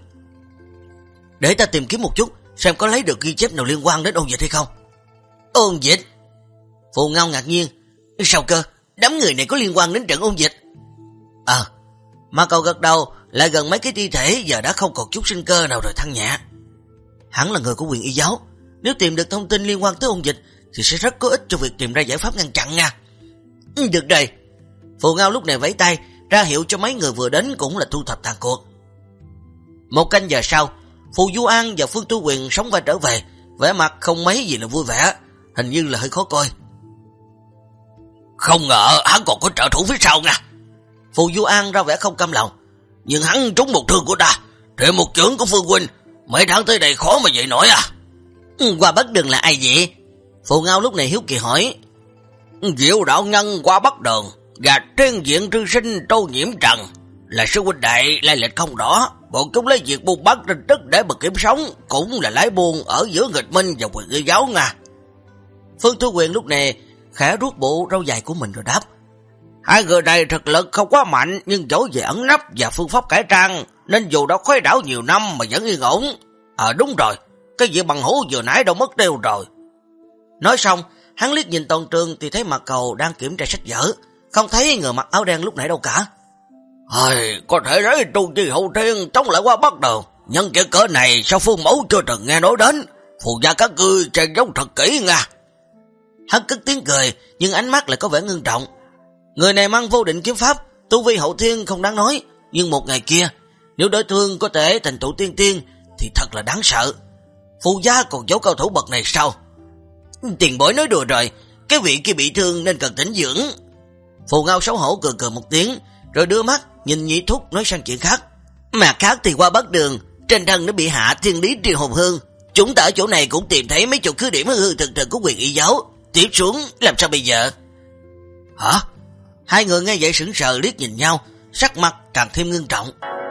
để ta tìm kiếm một chút, xem có lấy được ghi chép nào liên quan đến ôn dịch hay không. Ôn dịch? Phù Ngao ngạc nhiên, sao cơ? Đám người này có liên quan đến trận ôn dịch? Mạc Cầu gật đầu, lại gần mấy cái thi thể giờ đã không còn chút sinh cơ nào rồi than nhẹ. Hắn là người của Quyền Y giáo, nếu tìm được thông tin liên quan tới ôn dịch thì sẽ rất có ích cho việc tìm ra giải pháp ngăn chặn nha. Được rồi. Phù Ngao lúc này vẫy tay ra hiệu cho mấy người vừa đến cũng là thu thập tàn cuộc. Một canh giờ sau, Phù Du An và Phương Tu Quyền sống vai trở về, vẻ mặt không mấy gì là vui vẻ, hình như là hơi khó coi. Không ngờ hắn còn có trợ thủ phía sau nha. Phù Du An ra vẻ không cam lòng, nhưng hắn trúng một thương của ta, thêm một chưởng của Phương huynh, mấy tháng tới đây khó mà dậy nổi à. Hoa Bắc Đường là ai vậy? Phù Ngao lúc này hiếu kỳ hỏi. Diệu đạo nhân Hoa Bắc Đường và Thiên Diện Trư Sinh Tô Nhiễm Trần là sư huynh đệ lai lịch không rõ, bọn chúng lấy việc buôn bán tin tức để mà kiếm sống, cũng là lái buôn ở giữa nghịch minh và quyền nghi giáo nha. Phương Thu Quyền lúc này khẽ rút bộ râu dài của mình rồi đáp. Hai người này thực lực không quá mạnh, nhưng chỗ về ẩn nấp và phương pháp cải trang, nên dù đã khuấy đảo nhiều năm mà vẫn yên ổn. Đúng rồi, cái việc bằng hữu vừa nãy đâu mất tiêu rồi. Nói xong, hắn liếc nhìn toàn trường thì thấy Mạc Cầu đang kiểm tra sách vở, không thấy người mặc áo đen lúc nãy đâu cả. Có thể lấy tu chi hậu thiên chống lại qua Bắc Đường, nhân cái cỡ này sao Phương Mẫu chưa từng nghe nói đến. Phù gia các ngươi trang giống thật kỹ nha. Hắn cất tiếng cười, nhưng ánh mắt lại có vẻ ngưng trọng. Người này mang vô định kiếm pháp, tu vi hậu thiên không đáng nói, nhưng một ngày kia, nếu đối phương có thể thành tựu tiên tiên thì thật là đáng sợ. Phù gia còn giấu cao thủ bậc này sao? Tiền bối nói đùa rồi, cái vị kia bị thương nên cần tĩnh dưỡng. Phù Ngao xấu hổ cười một tiếng, rồi đưa mắt nhìn Nhị Thúc nói sang chuyện khác. Mà khác thì qua Bắc Đường, trên thân nó bị hạ thiên lý truyền hồn hương. Chúng ta ở chỗ này cũng tìm thấy mấy chục cứ điểm hư thực thực của quyền y giáo. Tiếp xuống làm sao bây giờ? Hả? Hai người nghe vậy sững sờ liếc nhìn nhau, sắc mặt càng thêm ngưng trọng.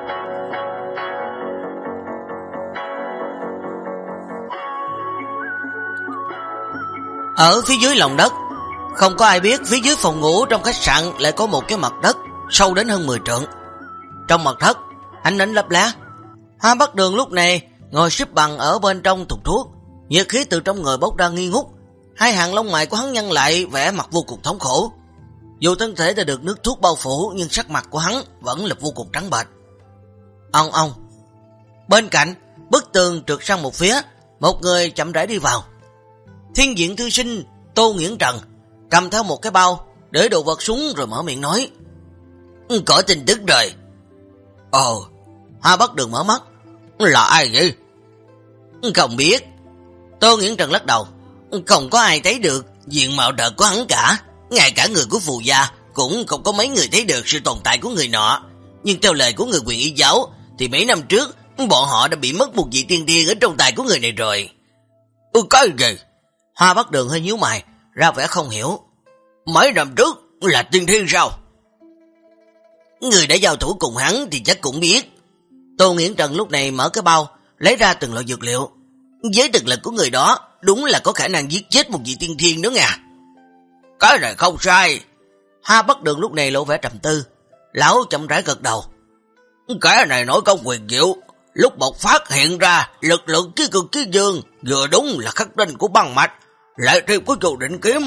Ở phía dưới lòng đất, không có ai biết phía dưới phòng ngủ trong khách sạn lại có một cái mặt đất sâu đến hơn 10 trượng. Trong mặt thất, ánh nến lấp lá. Hoa Bắc Đường lúc này ngồi xếp bằng ở bên trong thùng thuốc, nhiệt khí từ trong người bốc ra nghi ngút. Hai hàng lông mày của hắn nhăn lại, vẻ mặt vô cùng thống khổ. Dù thân thể đã được nước thuốc bao phủ, nhưng sắc mặt của hắn vẫn là vô cùng trắng bệch. Ông. Bên cạnh, bức tường trượt sang một phía, một người chậm rãi đi vào. Thiên diện thư sinh Tô Nghiễn Trần cầm theo một cái bao, để đồ vật xuống rồi mở miệng nói. Có tin tức rồi. Hoa Bắc Đường mở mắt. Là ai vậy? Không biết. Tô Nghiễn Trần lắc đầu. Không có ai thấy được diện mạo thật của hắn cả. Ngay cả người của Phù gia cũng không có mấy người thấy được sự tồn tại của người nọ. Nhưng theo lời của người quyền y giáo thì mấy năm trước bọn họ đã bị mất một vị tiên tiên ở trong tay của người này rồi. Cái gì? Hoa Bắc Đường hơi nhíu mày, ra vẻ không hiểu. Mấy năm trước là tiên thiên sao? Người đã giao thủ cùng hắn thì chắc cũng biết. Tô Nghiễn Trần lúc này mở cái bao, lấy ra từng loại dược liệu. Với thực lực của người đó, đúng là có khả năng giết chết một vị tiên thiên nữa nha. Cái này không sai. Hoa Bắc Đường lúc này lộ vẻ trầm tư. Lão chậm rãi gật đầu. Cái này nổi công quyền diệu. Lúc bộc phát hiện ra lực lượng ký cực ký dương, vừa đúng là khắc tinh của băng mạch, lại thêm của Chu Định Kiếm.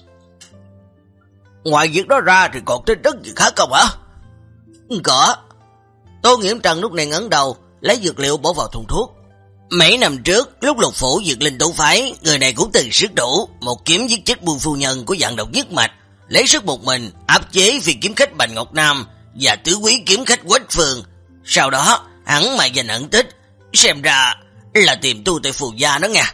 Ngoài việc đó ra thì còn tin tức gì khác không hả? Có. Tô Nghiễn Trần lúc này ngẩng đầu, lấy dược liệu bỏ vào thùng thuốc. Mấy năm trước, lúc Lục Phủ diệt linh tố phái, người này cũng từng sức đủ, một kiếm giết chết buôn phu nhân của dạng độc nhất mạch, lấy sức một mình áp chế phi kiếm khách Bành Ngọc Nam và tứ quý kiếm khách Quách Phương. Sau đó hắn mà giành ẩn tích, xem ra là tìm tu tại Phù gia đó nha.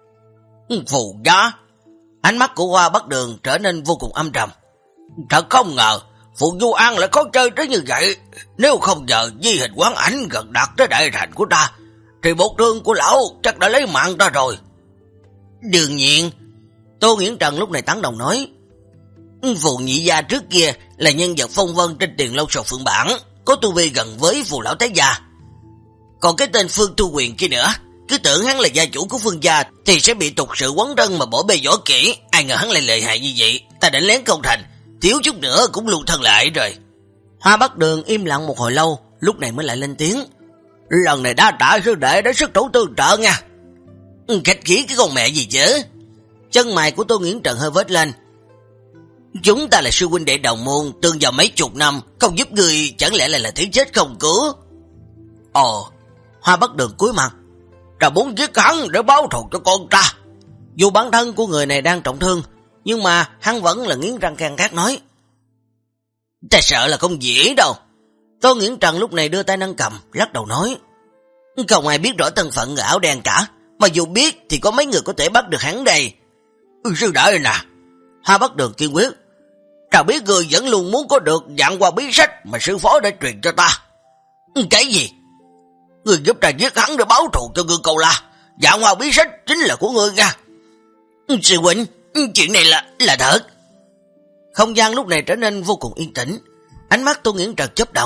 Phù gia? Ánh mắt của Hoa Bắc Đường trở nên vô cùng âm trầm. Thật không ngờ Phù Du An lại có chơi tới như vậy. Nếu không giờ di hình quán ảnh gần đạt tới đại thành của ta thì một thương của lão chắc đã lấy mạng ta rồi. Đương nhiên. Tô Nghiễn Trần lúc này tán đồng nói. Phù Nhị gia trước kia là nhân vật phong vân trên Tiền Lâu Sầu Phượng Bản, có tu vi gần với Phù lão thái gia. Còn cái tên Phương Thu Quyền kia nữa, cứ tưởng hắn là gia chủ của Phương gia thì sẽ bị tục sự quấn thân mà bỏ bê võ kỹ. Ai ngờ hắn lại lợi hại như vậy, ta đánh lén không thành, thiếu chút nữa cũng lưu thân lại rồi. Hoa Bắc Đường im lặng một hồi lâu, lúc này mới lại lên tiếng. Lần này đã trả sư đệ đã sức thủ tương trợ nha. Khách khí cái con mẹ gì chứ? Chân mày của Tô Nghiễn Trần hơi vết lên. Chúng ta là sư huynh đệ đồng môn, tương vào mấy chục năm, không giúp người chẳng lẽ lại là thấy chết không cứu? Hoa Bắc Đường cúi mặt. Ta muốn giết hắn để báo thù cho con ta. Dù bản thân của người này đang trọng thương, nhưng mà hắn vẫn là nghiến răng can gác nói. Ta sợ là không dễ đâu. Tô Nghiễn Trần lúc này đưa tay nâng cầm, lắc đầu nói. Không ai biết rõ thân phận người áo đen cả, mà dù biết thì có mấy người có thể bắt được hắn đây. Sư đệ nè. Hoa Bắc Đường kiên quyết. Ta biết người vẫn luôn muốn có được dạng qua bí sách mà sư phó đã truyền cho ta. Cái gì? Người giúp ta giết hắn để báo thù cho ngươi cầu la. Dạng hoa bí sách chính là của ngươi nha. Sư huynh, chuyện này là thật. Không gian lúc này trở nên vô cùng yên tĩnh. Ánh mắt Tô Nghiễn Trần chớp động,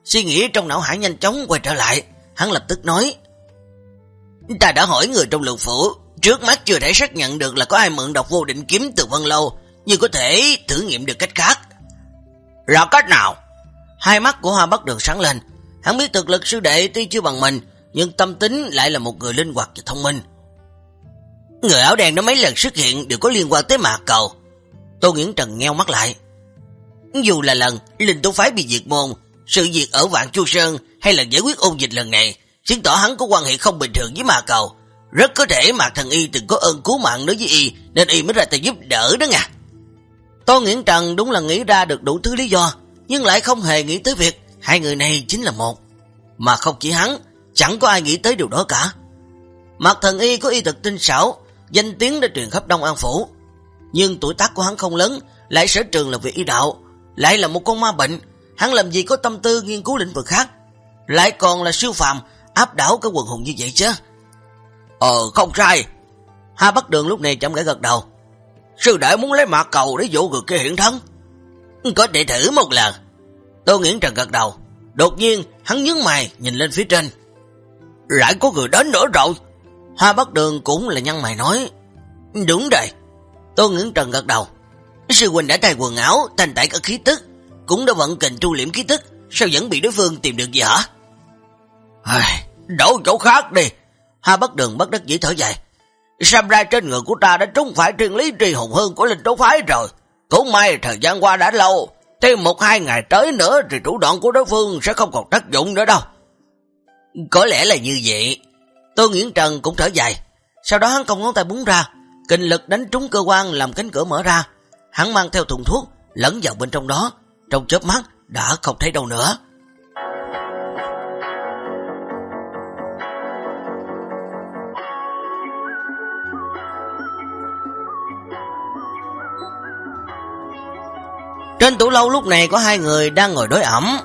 Suy nghĩ trong não hải nhanh chóng quay trở lại, hắn lập tức nói: "Ta đã hỏi người trong Lượng Phủ, trước mắt chưa thể xác nhận được là có ai mượn độc vô định kiếm từ Vân Lâu, nhưng có thể thử nghiệm được cách khác." "Rõ cách nào?" Hai mắt của Hoa Bắc Đường sáng lên, hắn biết thực lực sư đệ tuy chưa bằng mình, nhưng tâm tính lại là một người linh hoạt và thông minh. "Người áo đen đó mấy lần xuất hiện đều có liên quan tới Mạc Cầu." Tô Nghiễn Trần nheo mắt lại. "Dù là lần Linh Tú Phái bị diệt môn, sự việc ở Vạn Chu Sơn hay là giải quyết ôn dịch lần này, chứng tỏ hắn có quan hệ không bình thường với Mạc Cầu. Rất có thể Mạc Thần Y từng có ơn cứu mạng đối với y, nên y mới ra tay giúp đỡ đó nha." Tô Nghiễn Trần đúng là nghĩ ra được đủ thứ lý do, nhưng lại không hề nghĩ tới việc hai người này chính là một. Mà không chỉ hắn, chẳng có ai nghĩ tới điều đó cả. Mạc Thần Y có y thuật tinh xảo, danh tiếng đã truyền khắp Đông An Phủ. Nhưng tuổi tác của hắn không lớn, lại sở trường là về y đạo, lại là một con ma bệnh, hắn làm gì có tâm tư nghiên cứu lĩnh vực khác, lại còn là siêu phàm, áp đảo cả quần hùng như vậy chứ. Không sai. Hà Bắc Đường lúc này chậm rãi gật đầu. "Sư đệ muốn lấy Mạc Cầu để dụ người kia hiện thân." "Có thể thử một lần." Tô Nghiễn Trần gật đầu. Đột nhiên hắn nhướng mày nhìn lên phía trên. "Lại có người đến nữa rồi." Hà Bắc Đường cũng là nhăn mày nói. "Đúng rồi." Tô Nghiễn Trần gật đầu. "Sư huynh đã thay quần áo, thanh tẩy các khí tức, cũng đã vận kình tru liễm khí tức, sao vẫn bị đối phương tìm được gì hả?" "Đổi chỗ khác đi." Hà Bắc Đường bất đắc dĩ thở dài. "Xem ra trên người của ta đã trúng phải triền lý trì hùng hương của Linh Tú Phái rồi. Cũng may thời gian qua đã lâu, thêm 1-2 ngày tới nữa thì thủ đoạn của đối phương sẽ không còn tác dụng nữa đâu." "Có lẽ là như vậy." Tô Nghiễn Trần cũng thở dài. Sau đó hắn cong ngón tay búng ra, kình lực đánh trúng cơ quan làm cánh cửa mở ra. Hắn mang theo thùng thuốc lẫn vào bên trong đó, trong chớp mắt đã không thấy đâu nữa. Trên tủ lâu lúc này có hai người đang ngồi đối ẩm.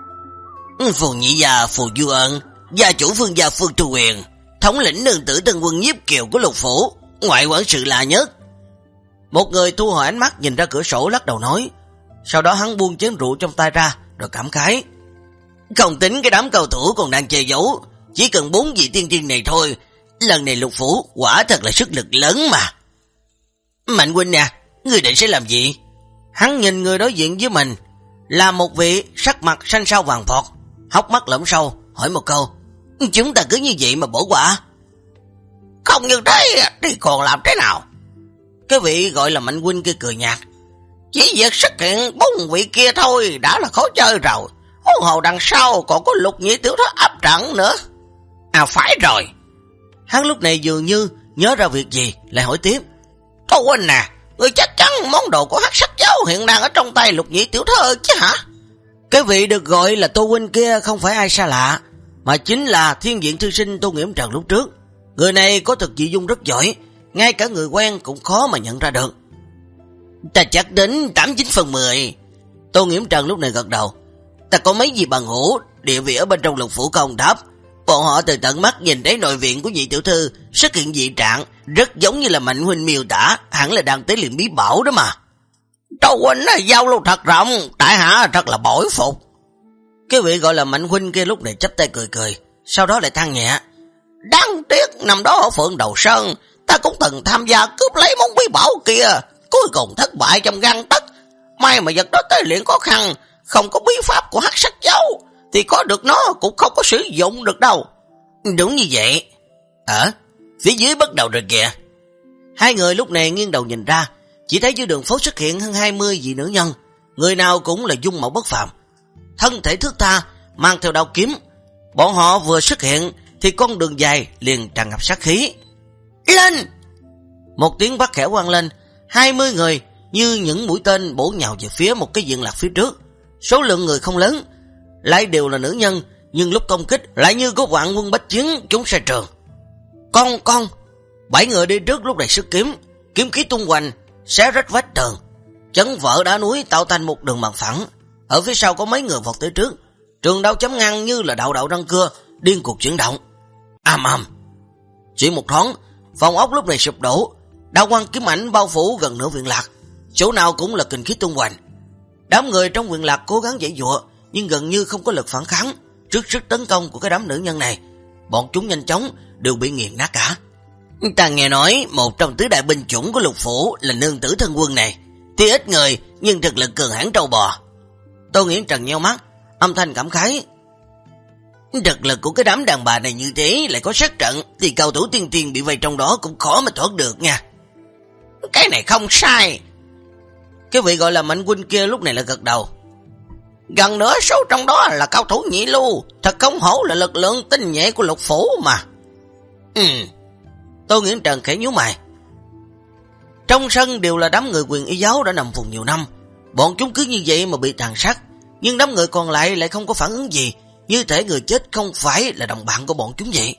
Phù Nhị Gia Phù Du Ân, gia chủ Phương gia Phương Trù Huyền, thống lĩnh nương tử Tân Quân Nhiếp Kiều của Lục Phủ, ngoại quản sự là nhất. Một người thu hồi ánh mắt nhìn ra cửa sổ lắc đầu nói. Sau đó hắn buông chén rượu trong tay ra rồi cảm khái: "Không tính cái đám cầu thủ còn đang che giấu, chỉ cần 4 vị tiên tiên này thôi, lần này Lục Phủ quả thật là sức lực lớn mà." "Mạnh huynh nè, ngươi định sẽ làm gì?" Hắn nhìn người đối diện với mình là một vị sắc mặt xanh xao vàng vọt, hốc mắt lõm sâu, hỏi một câu: "Chúng ta cứ như vậy mà bỏ qua?" "Không như thế thì còn làm thế nào?" Cái vị gọi là Mạnh huynh kia cười nhạt: "Chỉ việc xuất hiện 4 vị kia thôi đã là khó chơi rồi, huống hồ đằng sau còn có Lục Nhị tiểu thư áp trận nữa." Phải rồi." Hắn lúc này dường như nhớ ra việc gì, lại hỏi tiếp: "Tô huynh nè, người chắc chắn món đồ của Hắc Sắc Giáo hiện đang ở trong tay Lục Nhị tiểu thư chứ hả?" Cái vị được gọi là Tô huynh kia không phải ai xa lạ, mà chính là Thiên Viện thư sinh Tô Nghiễm Trần lúc trước. Người này có thực dị dung rất giỏi, ngay cả người quen cũng khó mà nhận ra được. "Ta chắc đến 89/10. Tô Nghiễm Trần lúc này gật đầu. "Ta có mấy gì bằng hữu, địa vị ở bên trong Lục Phủ công thấp. Bọn họ từ tận mắt nhìn thấy nội viện của Nhị tiểu thư xuất hiện dị trạng, rất giống như là Mạnh huynh miêu tả, hẳn là đang tế luyện bí bảo đó mà." "Tô huynh là giao lưu thật rộng, tại hạ thật là bội phục." Cái vị gọi là Mạnh huynh kia lúc này chắp tay cười cười, sau đó lại than nhẹ: "Đáng tiếc năm đó ở Phượng Đầu Sơn, ta cũng từng tham gia cướp lấy món bí bảo kia, cuối cùng thất bại trong gang tấc. May mà vật đó tế luyện khó khăn, không có bí pháp của Hắc Sắc Giáo thì có được nó cũng không có sử dụng được đâu." "Đúng như vậy." Phía dưới bắt đầu rồi kìa." Hai người lúc này nghiêng đầu nhìn ra, chỉ thấy dưới đường phố xuất hiện hơn 20 vị nữ nhân, người nào cũng là dung mạo bất phàm, thân thể thước tha, mang theo đao kiếm. Bọn họ vừa xuất hiện thì con đường dài liền tràn ngập sát khí. "Lên!" Một tiếng quát khẽ vang lên, 20 người như những mũi tên bổ nhào về phía một cái viện lạc phía trước. Số lượng người không lớn, lại đều là nữ nhân, nhưng lúc công kích lại như có vạn quân bách chiến chúng sai trường. Con 7 người đi trước lúc này xuất kiếm, kiếm khí tung hoành, xé rách vách tường, chấn vỡ đá núi tạo thành một đường bằng phẳng. Ở phía sau có mấy người vọt tới trước, trường đao chém ngang như là đạo đạo răng cưa, điên cuồng chuyển động. Ầm ầm. Chỉ một thoáng, phòng ốc lúc này sụp đổ, đao quang kiếm ảnh bao phủ gần nửa viện lạc, chỗ nào cũng là kình khí tung hoành. Đám người trong viện lạc cố gắng giãy giụa, nhưng gần như không có lực phản kháng trước sức tấn công của cái đám nữ nhân này. Bọn chúng nhanh chóng đều bị nghiền nát cả. Ta nghe nói một trong tứ đại binh chủng của Lục phủ là nương tử thân quân này, tuy ít người nhưng thực lực cường hãn trâu bò. Tô Nghiễn Trần nheo mắt, âm thanh cảm khái. Thực lực của cái đám đàn bà này như thế lại có sát trận thì cao thủ tiên tiên bị vây trong đó cũng khó mà thoát được nha. Cái này không sai. Cái vị gọi là Mạnh huynh kia lúc này là gật đầu. Gần nửa số trong đó là cao thủ nhị lưu, thật không hổ là lực lượng tinh nhuệ của Lục phủ mà. Tô Nghiễn Trần khẽ nhíu mày. Trong sân đều là đám người quyền y giáo đã nằm vùng nhiều năm, bọn chúng cứ như vậy mà bị tàn sát, nhưng đám người còn lại lại không có phản ứng gì, như thể người chết không phải là đồng bạn của bọn chúng vậy.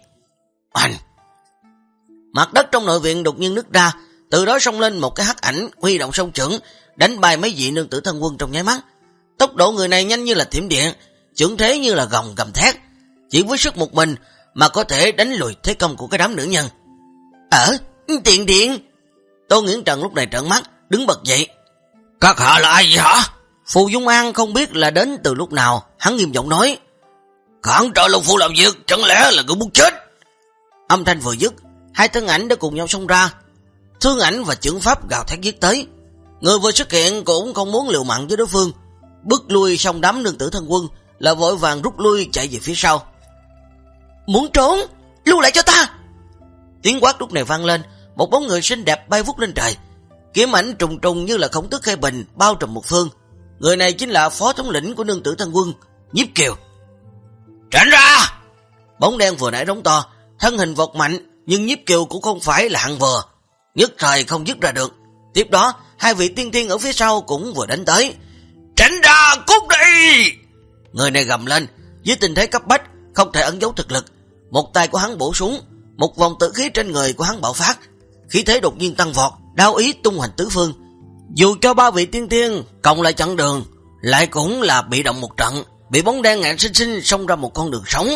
Mặt đất trong nội viện đột nhiên nứt ra, từ đó xông lên một cái hắc ảnh, huy động song chưởng đánh bay mấy vị nương tử thân quân trong nháy mắt. Tốc độ người này nhanh như là thiểm điện, chưởng thế như là gồng gầm thét, chỉ với sức một mình mà có thể đánh lùi thế công của cái đám nữ nhân. Tiện điện. Tô Nghiễn Trần lúc này trợn mắt, đứng bật dậy. Các hạ là ai vậy hả? Phù Dung An không biết là đến từ lúc nào, hắn nghiêm giọng nói. Cản trở Lục phủ làm việc, chẳng lẽ là người muốn chết? Âm thanh vừa dứt, hai thân ảnh đã cùng nhau xông ra. Thương ảnh và chưởng pháp gào thét giết tới. Người vừa xuất hiện cũng không muốn liều mạng với đối phương, bước lui xong đám nương tử thân quân là vội vàng rút lui chạy về phía sau. Muốn trốn, lưu lại cho ta. Tiếng quát lúc này vang lên, một bóng người xinh đẹp bay vút lên trời, kiếm ảnh trùng trùng như là khổng tước khai bình bao trùm một phương. Người này chính là phó thống lĩnh của nương tử thân quân, Nhiếp Kiều. Tránh ra! Bóng đen vừa nãy đóng to, thân hình vọt mạnh, nhưng Nhiếp Kiều cũng không phải là hạng vừa, nhất thời không dứt ra được. Tiếp đó, hai vị tiên tiên ở phía sau cũng vừa đánh tới. Tránh ra, cút đi! Người này gầm lên, dưới tình thế cấp bách, không thể ẩn giấu thực lực. Một tay của hắn bổ xuống, một vòng tử khí trên người của hắn bạo phát, khí thế đột nhiên tăng vọt, đao ý tung hoành tứ phương. Dù cho ba vị tiên tiên cộng lại chặn đường, lại cũng là bị động một trận, bị bóng đen ngạnh sinh sinh xông ra một con đường sống.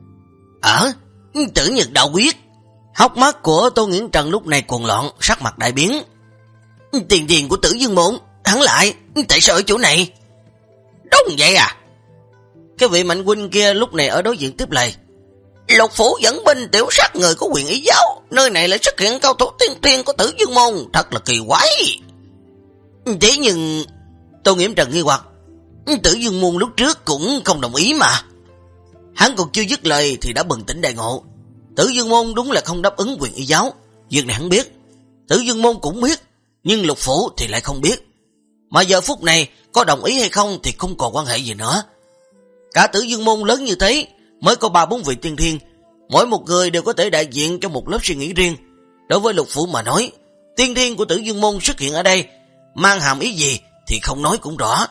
Tử Nhật Đạo Quyết. Hốc mắt của Tô Nghiễn Trần lúc này cuồng loạn, sắc mặt đại biến. Tiền tiền của Tử Dương Môn, hắn lại, tại sao ở chỗ này? Đúng vậy à? Cái vị Mạnh huynh kia lúc này ở đối diện tiếp lời. Lục phủ dẫn binh tiểu sát người của quyền y giáo, nơi này lại xuất hiện cao thủ tiên tiên của Tử Dương Môn, thật là kỳ quái. Thế nhưng Tô Nghiễn Trần nghi hoặc, Tử Dương Môn lúc trước cũng không đồng ý mà. Hắn còn chưa dứt lời thì đã bừng tỉnh đại ngộ. Tử Dương Môn đúng là không đáp ứng quyền y giáo, việc này hắn biết. Tử Dương Môn cũng biết, nhưng Lục phủ thì lại không biết. Mà giờ phút này có đồng ý hay không thì không còn quan hệ gì nữa. Cả Tử Dương Môn lớn như thế, mới có 3-4 vị tiên thiên, mỗi một người đều có thể đại diện cho một lớp suy nghĩ riêng. Đối với Lục phủ mà nói, tiên thiên của Tử Dương Môn xuất hiện ở đây mang hàm ý gì thì không nói cũng rõ.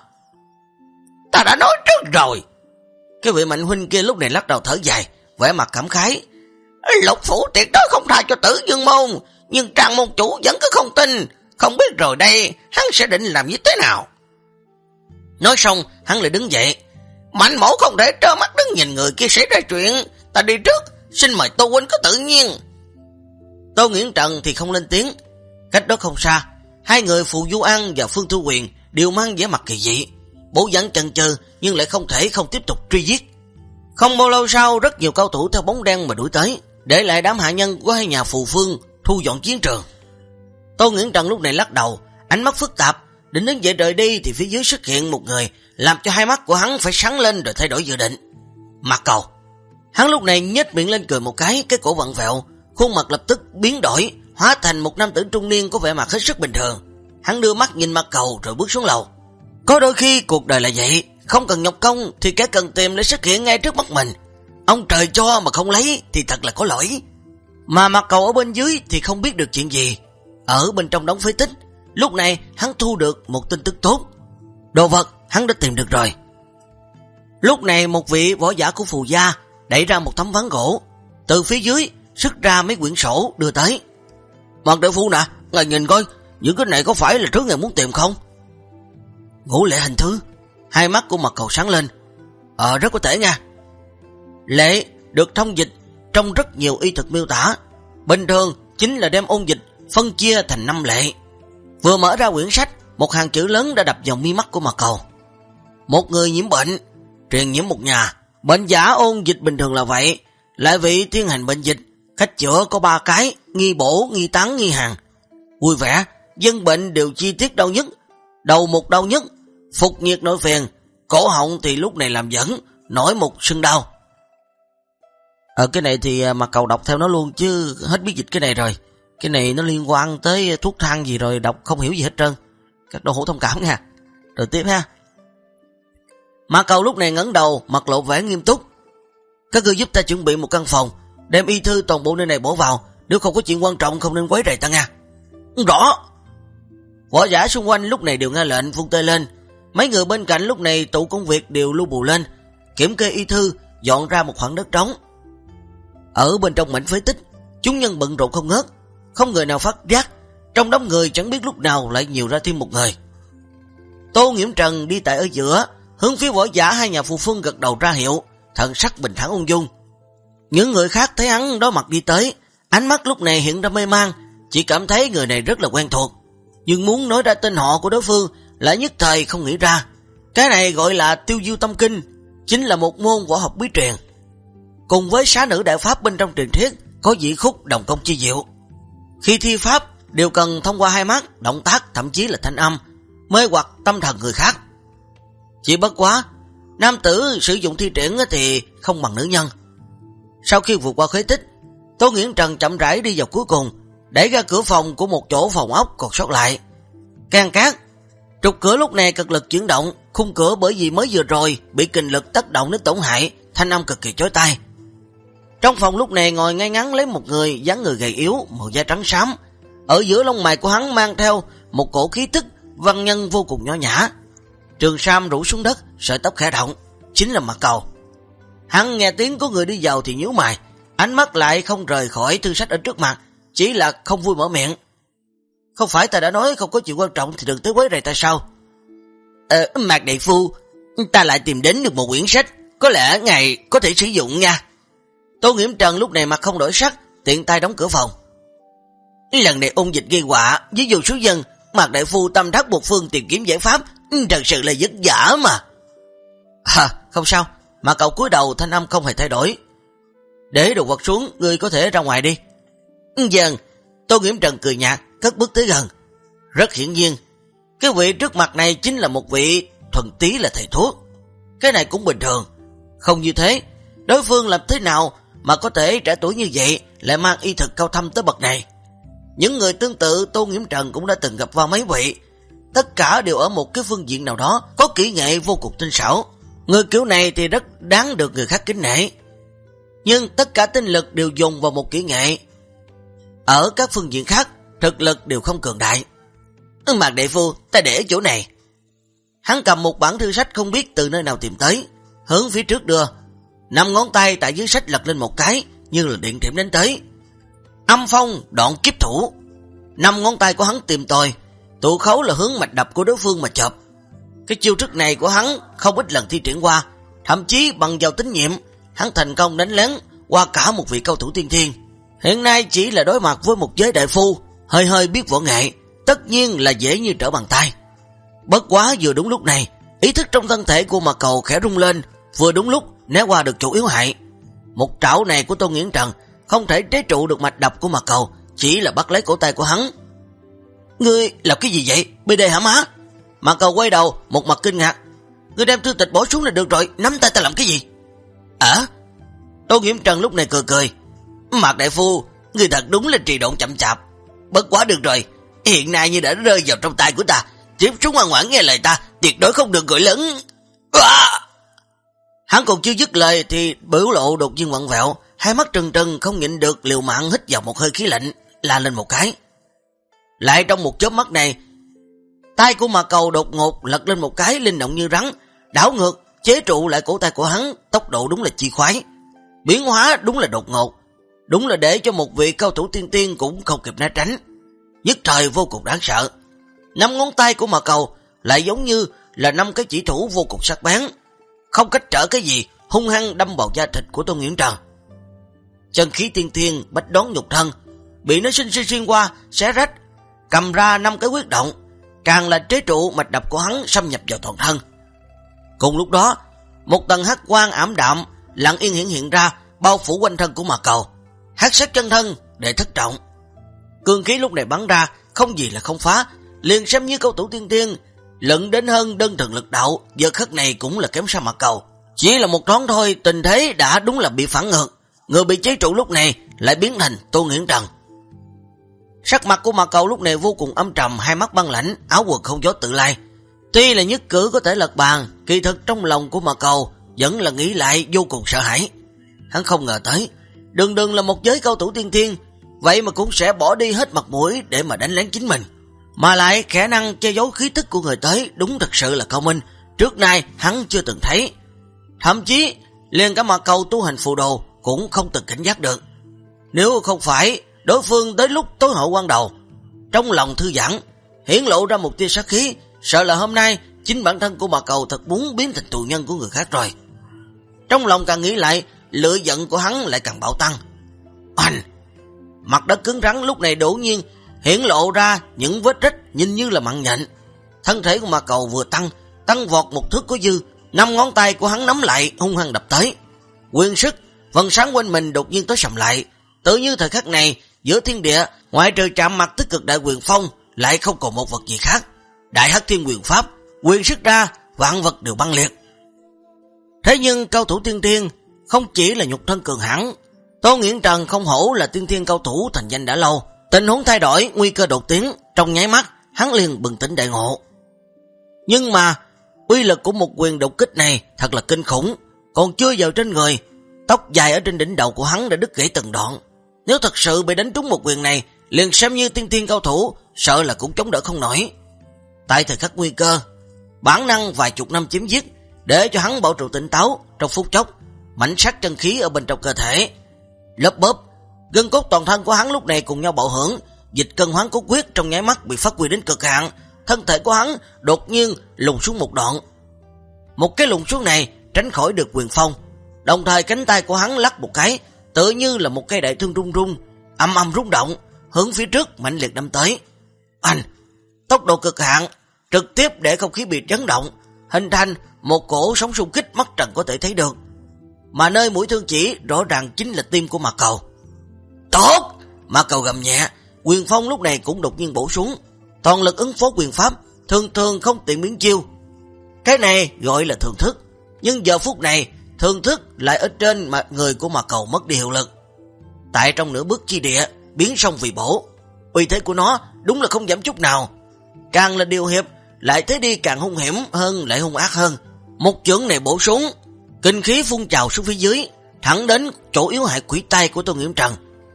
Ta đã nói trước rồi. Cái vị Mạnh huynh kia lúc này lắc đầu thở dài, vẻ mặt cảm khái. Lục phủ tuyệt đối không tha cho Tử Dương Môn, nhưng Trang môn chủ vẫn cứ không tin, không biết rồi đây hắn sẽ định làm như thế nào. Nói xong hắn lại đứng dậy. Mạnh mẫu không thể trơ mắt đứng nhìn người kia xảy ra chuyện, ta đi trước, xin mời Tô huynh cứ tự nhiên. Tô Nghiễn Trần thì không lên tiếng. Cách đó không xa, hai người Phù Du An và Phương Thu Huyền đều mang vẻ mặt kỳ dị, bộ dáng chần chừ nhưng lại không thể không tiếp tục truy giết. Không bao lâu sau, rất nhiều cao thủ theo bóng đen mà đuổi tới, để lại đám hạ nhân của hai nhà Phù Phương thu dọn chiến trường. Tô Nghiễn Trần lúc này lắc đầu, ánh mắt phức tạp, định đứng dậy rời đi thì phía dưới xuất hiện một người, làm cho hai mắt của hắn phải sáng lên rồi thay đổi dự định. Mạc Cầu. Hắn lúc này nhếch miệng lên cười một cái cổ vặn vẹo, khuôn mặt lập tức biến đổi, hóa thành một nam tử trung niên có vẻ mặt hết sức bình thường. Hắn đưa mắt nhìn Mạc Cầu rồi bước xuống lầu. Có đôi khi cuộc đời là vậy, không cần nhọc công thì kẻ cần tìm lại xuất hiện ngay trước mắt mình. Ông trời cho mà không lấy thì thật là có lỗi. Mà Mạc Cầu ở bên dưới thì không biết được chuyện gì. Ở bên trong đống phế tích, lúc này hắn thu được một tin tức tốt. Đồ vật hắn đã tìm được rồi. Lúc này một vị võ giả của Phù gia đẩy ra một tấm ván gỗ, từ phía dưới xuất ra mấy quyển sổ đưa tới. Mạc đại phu nè, ngài nhìn coi, những cái này có phải là thứ ngài muốn tìm không? Ngũ lệ hình thứ. Hai mắt của Mạc Cầu sáng lên. Rất có thể nha. Lệ được thông dịch trong rất nhiều y thực miêu tả, bình thường chính là đem ôn dịch phân chia thành 5 lệ. Vừa mở ra quyển sách, một hàng chữ lớn đã đập vào mi mắt của Mạc Cầu. Một người nhiễm bệnh, truyền nhiễm một nhà. Bệnh giả ôn dịch bình thường là vậy, lại vì tiến hành bệnh dịch, cách chữa có 3 cái, nghi bổ, nghi tán, nghi hàn. Vui vẻ, dân bệnh đều chi tiết đau nhất, đầu một đau nhất, phục nhiệt nổi phiền, cổ họng thì lúc này làm dẫn, nổi một sưng đau. Cái này thì mà cầu đọc theo nó luôn chứ hết biết dịch cái này rồi. Cái này nó liên quan tới thuốc thang gì rồi đọc không hiểu gì hết trơn. Các đồ hữu thông cảm nha. Rồi tiếp ha. Mà cầu lúc này ngẩng đầu, mặt lộ vẻ nghiêm túc. Các ngươi giúp ta chuẩn bị một căn phòng, đem y thư toàn bộ nơi này bỏ vào, nếu không có chuyện quan trọng không nên quấy rầy ta nha. Rõ. Võ giả xung quanh lúc này đều nghe lệnh vung tay lên. Mấy người bên cạnh lúc này tụ công việc đều lu bù lên, kiểm kê y thư, dọn ra một khoảng đất trống. Ở bên trong mảnh phế tích, chúng nhân bận rộn không ngớt, không người nào phát giác, trong đám người chẳng biết lúc nào lại nhiều ra thêm một người. Tô Nghiễm Trần đi tại ở giữa, hướng phía võ giả hai nhà phù phương gật đầu ra hiệu, thần sắc bình thản ung dung. Những người khác thấy hắn đối mặt đi tới, ánh mắt lúc này hiện ra mê man, chỉ cảm thấy người này rất là quen thuộc, nhưng muốn nói ra tên họ của đối phương lại nhất thời không nghĩ ra. Cái này gọi là Tiêu Diêu Tâm Kinh, chính là một môn võ học bí truyền. Cùng với xá nữ đại pháp bên trong truyền thuyết có dị khúc đồng công chi diệu. Khi thi pháp đều cần thông qua hai mắt, động tác, thậm chí là thanh âm, mê hoặc tâm thần người khác. Chỉ bất quá, nam tử sử dụng thi triển thì không bằng nữ nhân. Sau khi vượt qua khế tích, Tô Nghiễm Trần chậm rãi đi vào cuối cùng, đẩy ra cửa phòng của một chỗ phòng ốc còn sót lại. Can cát, trục cửa lúc này cực lực chuyển động, khung cửa bởi vì mới vừa rồi bị kình lực tác động đến tổn hại, thanh âm cực kỳ chói tai. Trong phòng lúc này ngồi ngay ngắn lấy một người dáng người gầy yếu, màu da trắng xám. Ở giữa lông mày của hắn mang theo một cổ khí tức văn nhân vô cùng nho nhã. Trường sam rủ xuống đất, sợi tóc khẽ động, chính là Mạc Cầu. Hắn nghe tiếng có người đi vào thì nhíu mày, ánh mắt lại không rời khỏi thư sách ở trước mặt, chỉ là không vui mở miệng. Không phải ta đã nói không có chuyện quan trọng thì đừng tới quấy rầy ta sao? Mạc đại phu, ta lại tìm đến được một quyển sách, có lẽ ngài có thể sử dụng nha. Tô Nghiễm Trần lúc này mặt không đổi sắc, tiện tay đóng cửa phòng. Lần này ôn dịch gây họa với vô số dân, Mạc đại phu tâm đắc một phương tìm kiếm giải pháp, thật sự là vất vả mà. Không sao. Mạc Cầu cúi đầu, thanh âm không hề thay đổi. Để đồ vật xuống, ngươi có thể ra ngoài đi. Vâng. Tô Nghiễm Trần cười nhạt, cất bước tới gần. Rất hiển nhiên, cái vị trước mặt này chính là một vị thuần túy là thầy thuốc. Cái này cũng bình thường. Không như thế, đối phương làm thế nào mà có thể trẻ tuổi như vậy lại mang y thực cao thâm tới bậc này. Những người tương tự Tô Nghiễm Trần cũng đã từng gặp vào mấy vị, tất cả đều ở một cái phương diện nào đó có kỹ nghệ vô cùng tinh xảo. Người kiểu này thì rất đáng được người khác kính nể, nhưng tất cả tinh lực đều dùng vào một kỹ nghệ. Ở các phương diện khác, thực lực đều không cường đại. Mạc đại phu, ta để ở chỗ này. Hắn cầm một bản thư sách không biết từ nơi nào tìm tới, hướng phía trước đưa. 5 ngón tay tại dưới sách lật lên một cái, như là điện điểm đến tới. Âm phong đoạn kiếp thủ. 5 ngón tay của hắn tìm tòi, tụ khấu là hướng mạch đập của đối phương mà chộp. Cái chiêu thức này của hắn không ít lần thi triển qua, thậm chí bằng vào tín nhiệm, hắn thành công đánh lén qua cả một vị cao thủ tiên thiên. Hiện nay chỉ là đối mặt với một giới đại phu hơi biết võ nghệ, tất nhiên là dễ như trở bàn tay. Bất quá vừa đúng lúc này, ý thức trong thân thể của Mạc Cầu khẽ rung lên, vừa đúng lúc né qua được chỗ yếu hại. Một trảo này của Tô Nghiễm Trần không thể chế trụ được mạch đập của Mạc Cầu, chỉ là bắt lấy cổ tay của hắn. Ngươi làm cái gì vậy? BD hả má? Mạc Cầu quay đầu, một mặt kinh ngạc. Ngươi đem thư tịch bỏ xuống là được rồi, nắm tay ta làm cái gì? Tô Nghiễm Trần lúc này cười. Mạc đại phu, ngươi thật đúng là trì độn chậm chạp. Bất quá được rồi, hiện nay như đã rơi vào trong tay của ta, tiếp xuống ngoan ngoãn nghe lời ta, tuyệt đối không được gọi lớn. Hắn còn chưa dứt lời thì biểu lộ đột nhiên vặn vẹo, hai mắt trừng trừng không nhịn được liều mạng hít vào một hơi khí lạnh, la lên một cái. Lại trong một chớp mắt này, tay của Mạc Cầu đột ngột lật lên một cái, linh động như rắn, đảo ngược chế trụ lại cổ tay của hắn, tốc độ đúng là chi khoái, biến hóa đúng là đột ngột, đúng là để cho một vị cao thủ tiên tiên cũng không kịp né tránh, nhất thời vô cùng đáng sợ. 5 ngón tay của Mạc Cầu lại giống như là 5 cái chỉ thủ vô cùng sắc bén, không cách trở cái gì, hung hăng đâm vào da thịt của Tô Nghiễm Trần. Chân khí tiên tiên bách đón nhục thân bị nó xuyên qua, xé rách, cầm ra 5 cái quyết động, càng là chế trụ mạch đập của hắn xâm nhập vào toàn thân. Cùng lúc đó, Một tầng hắc quang ảm đạm lặng yên hiện ra, bao phủ quanh thân của Mạc Cầu. Hắc sát chân thân đệ thất trọng. Cương khí lúc này bắn ra, không gì là không phá, liền xem như cao thủ tiên tiên, lận đến hơn đơn thần lực đạo, giờ khắc này cũng là kém xa Mạc Cầu. Chỉ là một thoáng thôi, tình thế đã đúng là bị phản ngược. Người bị chế trụ lúc này lại biến thành Tô Nghiễn Trần. Sắc mặt của Mạc Cầu lúc này vô cùng âm trầm, hai mắt băng lãnh, áo quần không gió tự lai. Tuy là nhất cử có thể lật bàn, kỳ thực trong lòng của Mạc Cầu vẫn là nghĩ lại vô cùng sợ hãi. Hắn không ngờ tới, đường là một giới cao thủ tiên thiên, vậy mà cũng sẽ bỏ đi hết mặt mũi để mà đánh lén chính mình. Mà lại khả năng che giấu khí tức của người tới đúng thật sự là cao minh, trước nay hắn chưa từng thấy. Thậm chí liền cả Mạc Cầu tu hành phù đồ cũng không từng cảnh giác được. Nếu không phải đối phương tới lúc tối hậu quan đầu, trong lòng thư giãn, hiển lộ ra một tia sát khí, sợ là hôm nay chính bản thân của Mạc Cầu thật muốn biến thành tù nhân của người khác rồi. Trong lòng càng nghĩ lại, lửa giận của hắn lại càng bạo tăng. Oanh! Mặt đất cứng rắn lúc này đột nhiên hiển lộ ra những vết rách nhìn như là mặn nhện. Thân thể của Mạc Cầu vừa tăng vọt một thước có dư, 5 ngón tay của hắn nắm lại hung hăng đập tới. Quyền sức, vầng sáng quanh mình đột nhiên tối sầm lại, tự như thời khắc này giữa thiên địa ngoại trừ chạm mặt tích cực đại quyền phong lại không còn một vật gì khác. Đại Hắc Thiên Quyền Pháp, quyền sức ra, vạn vật đều băng liệt. Thế nhưng cao thủ tiên thiên không chỉ là nhục thân cường hãn, Tô Nghiễn Trần không hổ là tiên thiên cao thủ thành danh đã lâu, tình huống thay đổi, nguy cơ đột tiến, trong nháy mắt hắn liền bừng tỉnh đại ngộ. Nhưng mà uy lực của một quyền đột kích này thật là kinh khủng, còn chưa vào trên người, tóc dài ở trên đỉnh đầu của hắn đã đứt gãy từng đoạn. Nếu thật sự bị đánh trúng một quyền này, liền xem như tiên thiên cao thủ, sợ là cũng chống đỡ không nổi. Tại thời khắc nguy cơ, bản năng vài chục năm chiếm giết, để cho hắn bảo trụ tỉnh táo, trong phút chốc, mảnh sắt chân khí ở bên trong cơ thể lớp bóp, gân cốt toàn thân của hắn lúc này cùng nhau bạo hưởng, dịch cân hoán cốt quyết trong nháy mắt bị phát huy đến cực hạn, thân thể của hắn đột nhiên lùn xuống một đoạn. Một cái lùn xuống này tránh khỏi được quyền phong, đồng thời cánh tay của hắn lắc một cái, tựa như là một cây đại thương rung rung, âm âm rung động, hướng phía trước mạnh liệt đâm tới. Anh, tốc độ cực hạn, trực tiếp để không khí bị chấn động, hình thành một cổ sóng xung kích mắt trần có thể thấy được. Mà nơi mũi thương chỉ rõ ràng chính là tim của Mạc Cầu. Tốt! Mạc Cầu gầm nhẹ, quyền phong lúc này cũng đột nhiên bổ xuống, toàn lực ứng phó quyền pháp, thường không tiện biến chiêu. Cái này gọi là thường thức, nhưng giờ phút này thường thức lại ở trên mặt người của Mạc Cầu mất đi hiệu lực. Tại trong nửa bước chi địa, biến sông vì bổ, uy thế của nó đúng là không giảm chút nào. Càng là điều hiệp, lại thế đi càng hung hiểm hơn, lại hung ác hơn. Một chưởng này bổ xuống, kinh khí phun trào xuống phía dưới, thẳng đến chỗ yếu hại quỷ tay của Tô Nghiễn Trần.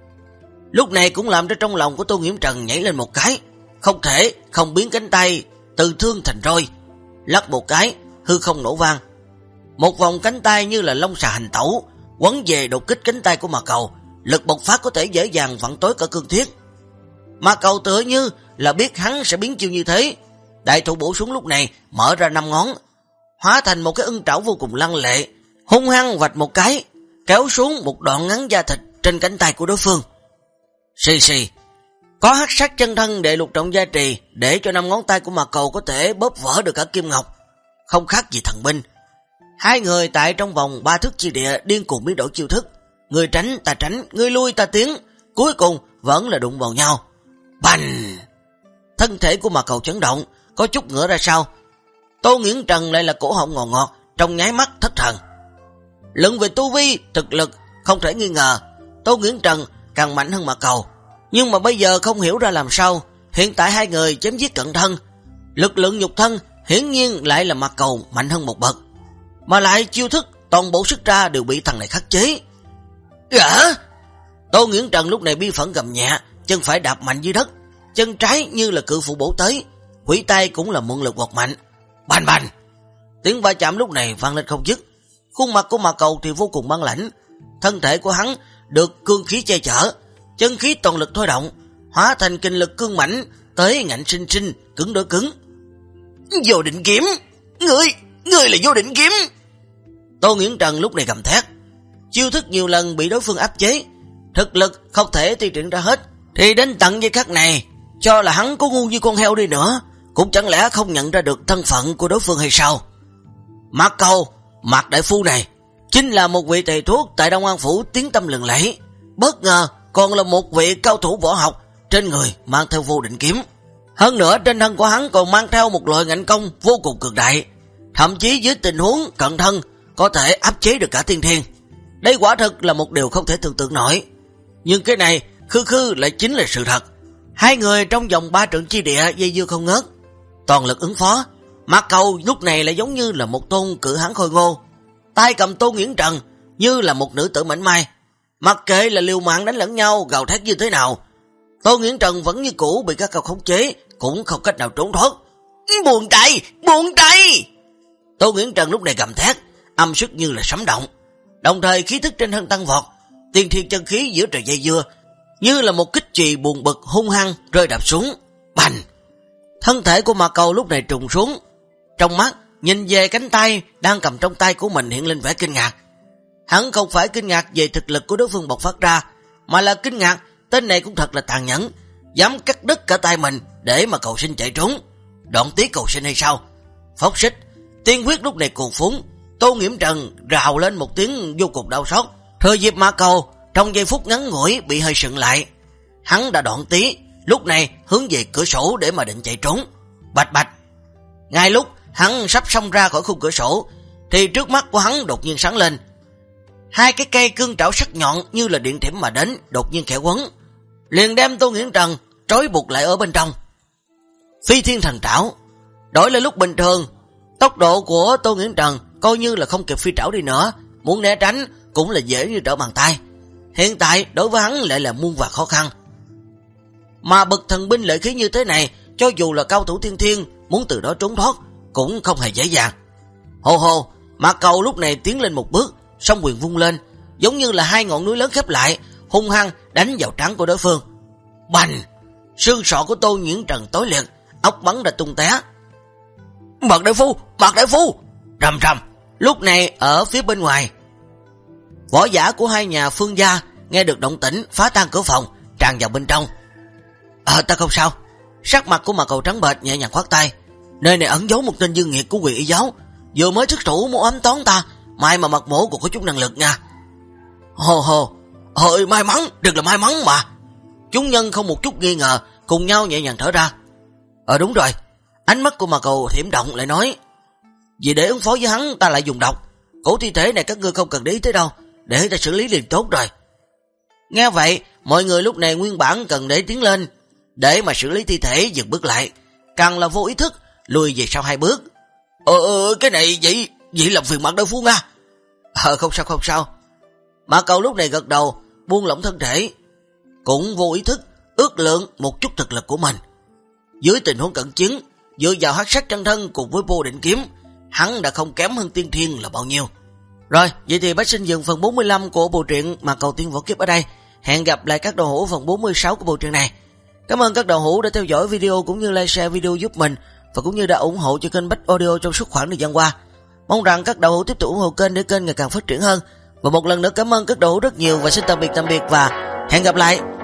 Lúc này cũng làm cho trong lòng của Tô Nghiễn Trần nhảy lên một cái, không thể không biến cánh tay từ thương thành roi, lắc một cái, hư không nổ vang. Một vòng cánh tay như là long xà hành tẩu, quấn về đột kích cánh tay của Mạc Cầu, lực bộc phát có thể dễ dàng vặn tối cả cương thiết. Mạc Cầu tựa như là biết hắn sẽ biến chiêu như thế, đại thủ bổ xuống lúc này mở ra 5 ngón, hóa thành một cái ưng trảo vô cùng lăng lệ, hung hăng vạch một cái, kéo xuống một đoạn ngắn da thịt trên cánh tay của đối phương. Xì, có hắc sát chân thân đệ lục trọng gia trì, để cho 5 ngón tay của Mạc Cầu có thể bóp vỡ được cả kim ngọc, không khác gì thần binh. Hai người tại trong vòng 3 thước chi địa điên cuồng biến đổi chiêu thức, người tránh ta tránh, người lui ta tiến, cuối cùng vẫn là đụng vào nhau. Bành! Thân thể của Mạc Cầu chấn động, có chút ngửa ra sau. Tô Nghiễn Trần lại là cổ họng ngọt ngọt, trong nháy mắt thất thần. Luận về tu vi, thực lực không thể nghi ngờ, Tô Nghiễn Trần càng mạnh hơn Mạc Cầu. Nhưng mà bây giờ không hiểu ra làm sao, hiện tại hai người chém giết cận thân, lực lượng nhục thân hiển nhiên lại là Mạc Cầu mạnh hơn một bậc. Mà lại chiêu thức toàn bộ sức ra đều bị thằng này khắc chế. Gã! Tô Nghiễn Trần lúc này bi phẫn gầm nhẹ, chân phải đạp mạnh dưới đất, chân trái như là cự phụ bổ tới, quỷ tay cũng là mượn lực quật mạnh. Bành bành! Tiếng va chạm lúc này vang lên không dứt. Khuôn mặt của Mạc Cầu thì vô cùng băng lãnh, thân thể của hắn được cương khí che chở, chân khí toàn lực thôi động, hóa thành kinh lực cương mãnh, tới ngạnh sinh sinh, cứng đối cứng. Vô Định Kiếm! Ngươi là Vô Định Kiếm! Tô Nghiễn Trần lúc này gầm thét, chiêu thức nhiều lần bị đối phương áp chế, thực lực không thể thi triển ra hết, thì đến tận giây khắc này, cho là hắn có ngu như con heo đi nữa, cũng chẳng lẽ không nhận ra được thân phận của đối phương hay sao? Mạc Cầu Mạc đại phu này chính là một vị thầy thuốc tại Đông An Phủ tiếng tăm lừng lẫy, bất ngờ còn là một vị cao thủ võ học, trên người mang theo vô định kiếm. Hơn nữa trên thân của hắn còn mang theo một loại ngạnh công vô cùng cực đại, thậm chí dưới tình huống cận thân có thể áp chế được cả tiên thiên. Đây quả thực là một điều không thể tưởng tượng nổi. Nhưng cái này khư lại chính là sự thật. Hai người trong vòng 3 trượng chi địa dây dưa không ngớt, toàn lực ứng phó. Mạc Cầu lúc này lại giống như là một tôn cự hán khôi ngô, tay cầm Tô Nguyễn Trần như là một nữ tử mảnh mai. Mặc kệ là liều mạng đánh lẫn nhau gào thét như thế nào, Tô Nguyễn Trần vẫn như cũ bị các cao khống chế, cũng không cách nào trốn thoát. Buông tay, buông tay! Tô Nguyễn Trần lúc này gầm thét, âm sức như là sấm động, đồng thời khí thức trên thân tăng vọt, tiên thiên chân khí giữa trời dây dưa như là một kích chùy buồn bực hung hăng rơi đập xuống. Bành! Thân thể của Mạc Cầu lúc này trùng xuống, trong mắt nhìn về cánh tay đang cầm trong tay của mình hiện lên vẻ kinh ngạc. Hắn không phải kinh ngạc về thực lực của đối phương bộc phát ra, mà là kinh ngạc tên này cũng thật là tàn nhẫn, dám cắt đứt cả tay mình để mà cầu sinh chạy trốn. Đoạn tí cầu sinh hay sao? Phốc xích, tiên huyết lúc này cuồn phúng. Tô Nghiễm Trần rào lên một tiếng vô cùng đau xót. Thừa dịp Mạc Cầu trong giây phút ngắn ngủi bị hơi sững lại, hắn đã đoạn tí, lúc này hướng về cửa sổ để mà định chạy trốn. Bạch bạch! Ngay lúc hắn sắp xông ra khỏi khung cửa sổ thì trước mắt của hắn đột nhiên sáng lên. Hai cái cây cương trảo sắc nhọn như là điện thiểm mà đến, đột nhiên khẽ quấn, liền đem Tô Nghiễm Trần trói buộc lại ở bên trong. Phi thiên thần trảo. Đổi lại lúc bình thường, tốc độ của Tô Nghiễm Trần coi như là không kịp phi trảo đi nữa, muốn né tránh cũng là dễ như trở bàn tay. Hiện tại đối với hắn lại là muôn vàn khó khăn. Mà bậc thần binh lợi khí như thế này, cho dù là cao thủ tiên thiên muốn từ đó trốn thoát cũng không hề dễ dàng. Hồ hồ, Mạc Cầu lúc này tiến lên một bước, song quyền vung lên, giống như là hai ngọn núi lớn khép lại, hung hăng đánh vào trán của đối phương. Bành! Xương sọ của Tô Nghiễm Trần tối liệt, óc bắn ra tung té. Mạc đại phu, Mạc đại phu! Rầm rầm. Lúc này ở phía bên ngoài, võ giả của hai nhà Phương gia nghe được động tĩnh phá tan cửa phòng, tràn vào bên trong. Ta không sao. Sắc mặt của Mạc Cầu trắng bệch, nhẹ nhàng khoát tay. Nơi này ẩn giấu một tên dương nghiệt của Quyền Y giáo, vừa mới thức thủ muốn ám toán ta, may mà Mạc mổ cũng có chút năng lực nha. Hồ hồ, hơi may mắn, đừng là may mắn mà. Chúng nhân không một chút nghi ngờ, cùng nhau nhẹ nhàng thở ra. Đúng rồi. Ánh mắt của Mạc Cầu thiểm động lại nói, vì để ứng phó với hắn ta lại dùng độc, cổ thi thể này các ngươi không cần để ý tới đâu, để ta xử lý liền tốt rồi. Nghe vậy, mọi người lúc này nguyên bản cần để tiến lên để mà xử lý thi thể dừng bước lại, càng là vô ý thức lùi về sau 2 bước. Cái này vậy làm phiền Mạc đại phu nha. Không sao. Mạc Cầu lúc này gật đầu, buông lỏng thân thể, cũng vô ý thức ước lượng một chút thực lực của mình. Dưới tình huống cận chiến, dựa vào hắc sắc chân thân cùng với vô định kiếm, hắn đã không kém hơn tiên thiên là bao nhiêu. Rồi, vậy thì Bách Sinh dừng phần 45 của bộ truyện Mạc Cầu Tiên Võ Kiếp ở đây. Hẹn gặp lại các đầu hữu phần 46 của bộ truyện này. Cảm ơn các đầu hữu đã theo dõi video cũng như like share video giúp mình, và cũng như đã ủng hộ cho kênh Bách Audio trong suốt khoảng thời gian qua. Mong rằng các đầu hữu tiếp tục ủng hộ kênh để kênh ngày càng phát triển hơn. Và một lần nữa cảm ơn các đầu hữu rất nhiều, và xin tạm biệt và hẹn gặp lại.